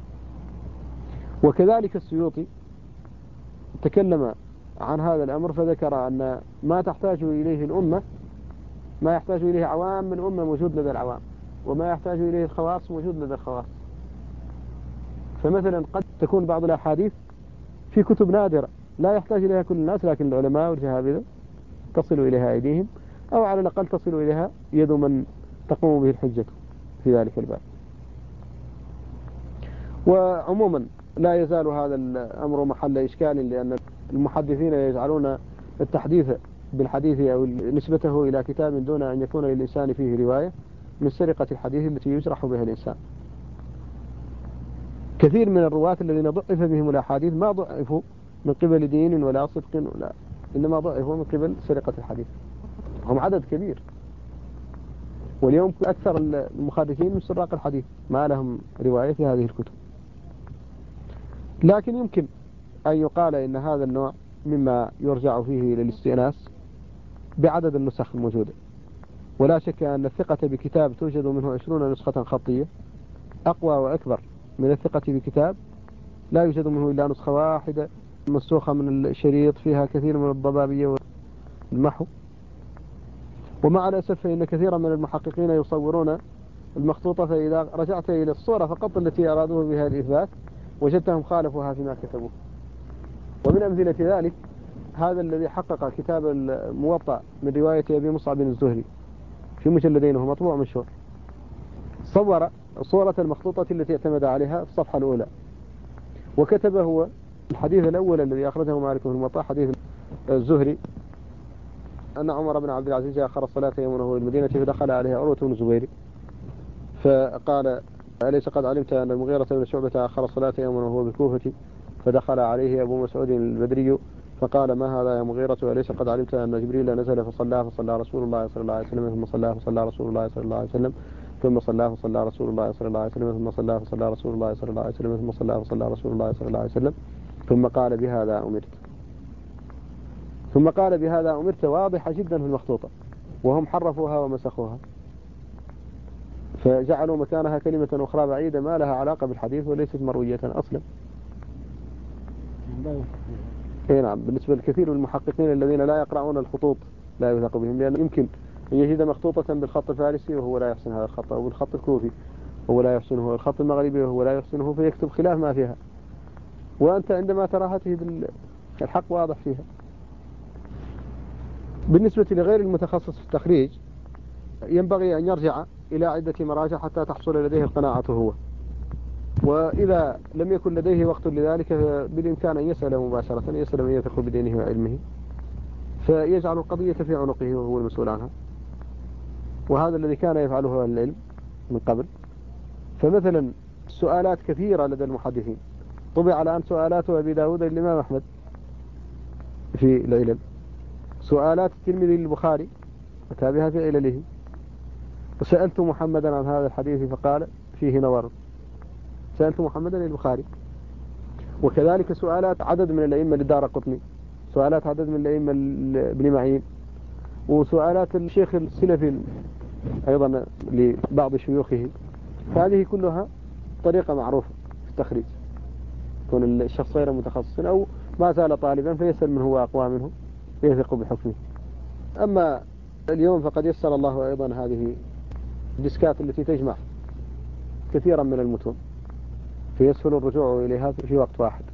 وكذلك السيوطي تكلم عن هذا الأمر فذكر أن ما تحتاج إليه الأمة ما يحتاج إليه عوام من أمة موجود لدى العوام، وما يحتاج إليه الخواص موجود لدى الخواص. فمثلا قد تكون بعض الأحاديث في كتب نادرة لا يحتاج إليها كل الناس، لكن العلماء والجهابذة تصل إليها أيديهم، أو على الأقل تصل إليها يد من تقوم به الحجة في ذلك الباب. وعموما لا يزال هذا الأمر محل إشكال، لأن المحدثين يجعلون التحديث بالحديث أو نسبته إلى كتاب دون أن يكون للإنسان فيه رواية من سرقة الحديث التي يجرح بها الإنسان. كثير من الرواة الذين ضعف بهم الأحاديث ما ضعفوا من قبل دين ولا صدق ولا، إنما ضعفوا من قبل سرقة الحديث. هم عدد كبير، واليوم أكثر المحدثين من سراق الحديث ما لهم رواية في هذه الكتب. لكن يمكن أن يقال إن هذا النوع مما يرجع فيه إلى الاستئناس بعدد النسخ الموجودة، ولا شك أن الثقة بكتاب توجد منه 20 نسخة خطية أقوى وأكبر من الثقة بكتاب لا يوجد منه إلا نسخة واحدة مسوخة من الشريط فيها كثير من الضبابية والمحو. ومع الأسف فإن كثيرا من المحققين يصورون المخطوطة، فإذا رجعت إلى الصورة فقط التي أرادوا بها الإثبات وجدتهم خالفوها فيما كتبوه. ومن أمثلة ذلك هذا الذي حقق كتاب الموطأ من رواية أبي مصعب الزهري في مجلدين وهو مطبوع مشهور، صور صورة المخطوطة التي اعتمد عليها في الصفحة الأولى، وكتب هو الحديث الأول الذي أخرجه مالك في الموطأ حديث الزهري أن عمر بن عبد العزيز أخر الصلاة يوما وهو المدينة فدخل عليها عروة بن الزبير فقال أليس قد علمت أن المغيرة بن شعبة أخر الصلاة يوما وهو بالكوفة؟ فدخل عليه أبو مسعود البدري فقال ما هذا يا مغيرة؟ أليس قد علمت أن جبريل نزل فصلى رسول الله صلى الله عليه وسلم ثم صلى رسول الله صلى الله عليه وسلم ثم صلى رسول الله صلى الله عليه وسلم ثم صلى رسول الله صلى الله عليه وسلم ثم صلى رسول الله صلى الله عليه وسلم ثم قال بهذا أمرت. ثم قال بهذا أمرت واضحة جدا في المخطوطة، وهم حرفوها ومسخوها فجعلوا مكانها كلمة أخرى بعيدة ما لها علاقة بالحديث وليست مروية أصلا. اي نعم. بالنسبة لكثير من المحققين الذين لا يقرؤون الخطوط لا يوثق بهم، لأن يمكن أن يجد مخطوطة بالخط الفارسي وهو لا يحسن هذا الخط، أو بالخط الكوفي وهو لا يحسنه، أو الخط المغربي وهو لا يحسنه، فيكتب خلاف ما فيها، وأنت عندما تراها تجد الحق واضح فيها. بالنسبة لغير المتخصص في التخريج ينبغي أن يرجع إلى عدة مراجع حتى تحصل لديه القناعة هو، وإذا لم يكن لديه وقت لذلك بالإمكان أن يسأل مباشرة، يسأل من يثق بدينه وعلمه فيجعل القضية في عنقه وهو المسؤول عنها، وهذا الذي كان يفعله أهل العلم من قبل. فمثلا سؤالات كثيرة لدى المحدثين طبع الآن سؤالات أبي داود للإمام أحمد في العلل، سؤالات الترمذي للبخاري وتابعها في علله، وسألت محمدا عن هذا الحديث فقال فيه نظر، سألت محمدا البخاري. وكذلك سؤالات عدد من الأئمة للدارقطني، سؤالات عدد من الأئمة لابن معين، وسؤالات الشيخ السلفي أيضا لبعض شيوخه. فهذه كلها طريقة معروفة في التخريج، يكون الشخص غير متخصص أو ما زال طالبا فيسأل من هو أقوى منه يثق بحكمه. أما اليوم فقد يسر الله أيضا هذه الديسكات التي تجمع كثيرا من المتون، فيسهل الرجوع إليها في وقت واحد،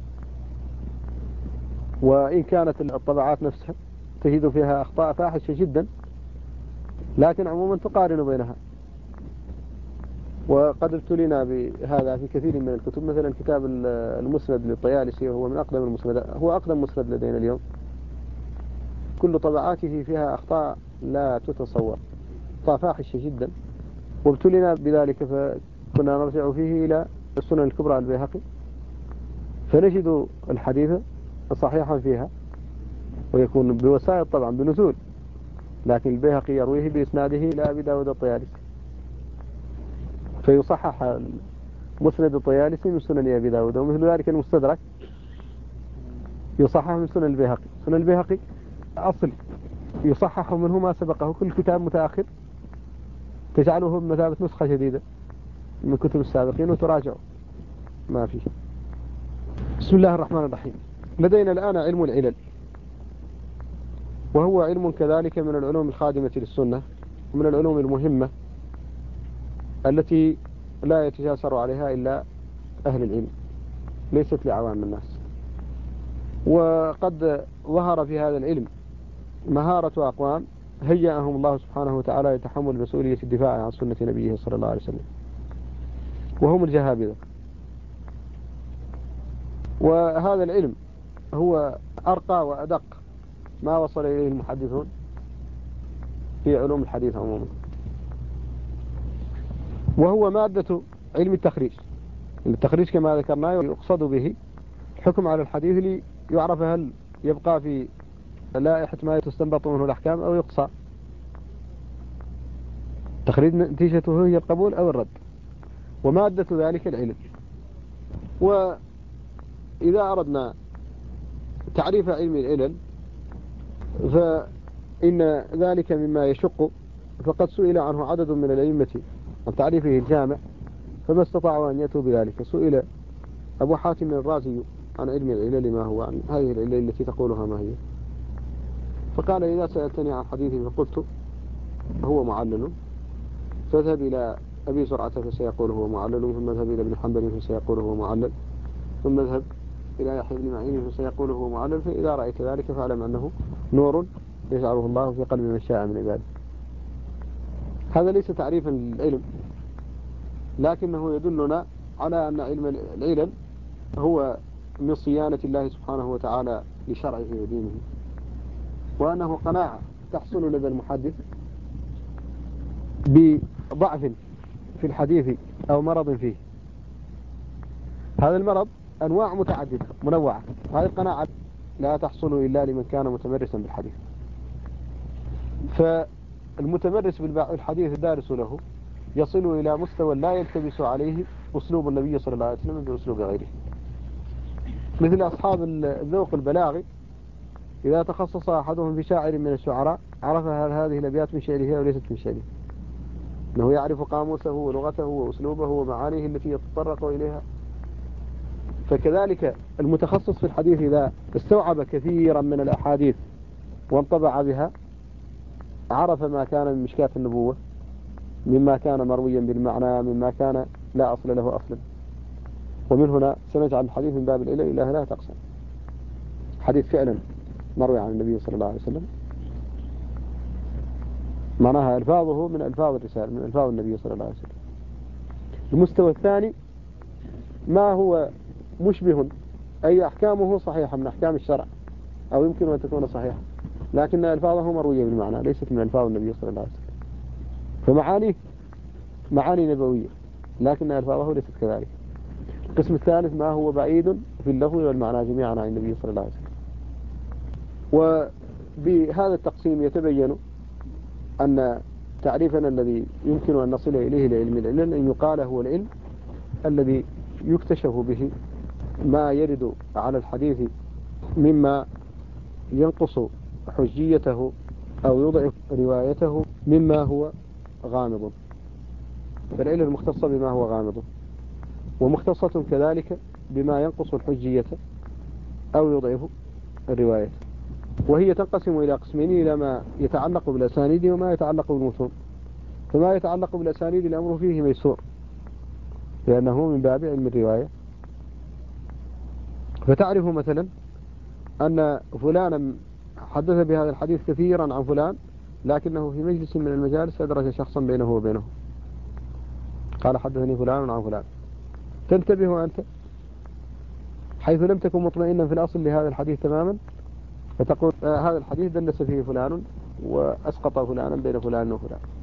وإن كانت الطبعات نفسها تجد فيها أخطاء فاحشة جدا، لكن عموما تقارن بينها. وقد ابتلينا بهذا في كثير من الكتب، مثلا كتاب المسند للطيالسي، وهو من أقدم المسند، هو أقدم مسند لدينا اليوم، كل طبعاته فيها أخطاء لا تتصور، أخطاء فاحشة جدا، وابتلينا بذلك، فكنا نرجع فيه إلى السنن الكبرى البيهقي فنجد الحديث صحيحا فيها، ويكون بوسائط طبعا بنزول، لكن البيهقي يرويه بإسناده إلى أبي داود الطيالسي، فيصحح مسند الطيالسي من سنن أبي داود، ومثل ذلك المستدرك يصحح من سنن البيهقي. سنن البيهقي أصل يصحح منه ما سبقه، كل كتاب متأخر تجعله بمثابة نسخة جديدة من كتب السابقين وتراجعه ما فيه. بسم الله الرحمن الرحيم. لدينا الآن علم العلل، وهو علم كذلك من العلوم الخادمة للسنة، ومن العلوم المهمة التي لا يتجاسر عليها إلا أهل العلم، ليست لعوام الناس. وقد ظهر في هذا العلم مهارة أقوام هيأهم الله سبحانه وتعالى لتحمل مسؤولية الدفاع عن سنة نبيه صلى الله عليه وسلم، وهم الجهابذة. وهذا العلم هو أرقى وأدق ما وصل إليه المحدثون في علوم الحديث عموما، وهو مادة علم التخريج. التخريج كما ذكرنا يقصد به الحكم على الحديث ليعرف هل يبقى في لائحة ما تستنبط منه الأحكام أو يقصى. تخريج نتيجته هي القبول أو الرد، ومادة ذلك العلم. وإذا أردنا تعريف علم العلل فإن ذلك مما يشق، فقد سئل عنه عدد من الأئمة عن تعريفه الجامع فما استطاعوا أن يأتوا بذلك. سئل أبو حاتم الرازي عن علم العلل ما هو، عن هذه العلل التي تقولها ما هي، فقال إذا سألتني عن حديث فقلت هو معلل، فاذهب إلى أبي زرعة فسيقول هو معلل، ثم اذهب إلى ابن حنبل فسيقول هو معلل، ثم اذهب إلى يحيى بن معين فسيقول هو معلل. فإذا رأيت ذلك فاعلم أنه نور يجعله الله في قلب من شاء من عباده. هذا ليس تعريفا للعلم، لكنه يدلنا على أن علم العلل هو من صيانة الله سبحانه وتعالى لشرعه ودينه، وأنه قناعة تحصل لدى المحدث بضعف في الحديث أو مرض فيه. هذا المرض أنواع متعددة منوعة، هذه القناعة لا تحصل إلا لمن كان متمرسا بالحديث. فالمتمرس بالحديث الدارس له يصل إلى مستوى لا يلتبس عليه أسلوب النبي صلى الله عليه وسلم بأسلوب غيره، مثل أصحاب الذوق البلاغي إذا تخصص أحدهم في شاعر من الشعراء عرف هل هذه الأبيات من شعره أو ليست من شعره، أنه يعرف قاموسه ولغته وأسلوبه ومعانيه التي يتطرق إليها. فكذلك المتخصص في الحديث إذا استوعب كثيرا من الأحاديث وانطبع بها عرف ما كان من مشكاة النبوة، مما كان مرويا بالمعنى، مما كان لا أصل له أصلا. ومن هنا سنجعل الحديث من باب العلل إلى لا تقسم، حديث فعلا مروي عن النبي صلى الله عليه وسلم معناها ألفاظه من ألفاظ الرسالة، من ألفاظ النبي صلى الله عليه وسلم. المستوى الثاني ما هو مشبه أي أحكامه صحيحة من أحكام الشرع أو يمكن أن تكون صحيحة، لكن ألفاظه مروية بالمعنى ليست من ألفاظ النبي صلى الله عليه وسلم، فمعانيه معاني نبوية لكن ألفاظه ليست كذلك. القسم الثالث ما هو بعيد في اللفظ والمعنى جميعا عن النبي صلى الله عليه وسلم. وبهذا التقسيم يتبين أن تعريفنا الذي يمكن أن نصل إليه لعلم العلل أن يقال هو العلم الذي يكتشف به ما يرد على الحديث مما ينقص حجيته أو يضعف روايته مما هو غامض. فالعلل المختصة بما هو غامض، ومختصة كذلك بما ينقص الحجية أو يضعف الرواية. وهي تنقسم إلى قسمين، إلى ما يتعلق بالأسانيد وما يتعلق بالمتون. فما يتعلق بالأسانيد الأمر فيه ميسور لأنه من باب علم الرواية. فتعرف مثلا أن فلانا حدث بهذا الحديث كثيرا عن فلان، لكنه في مجلس من المجالس أدرج شخصا بينه وبينه، قال حدثني فلان عن فلان. تنتبه أنت حيث لم تكن مطمئنا في الأصل لهذا الحديث تماما، فتقول هذا الحديث دلس فيه فلان وأسقط فلانا بين فلان وفلان.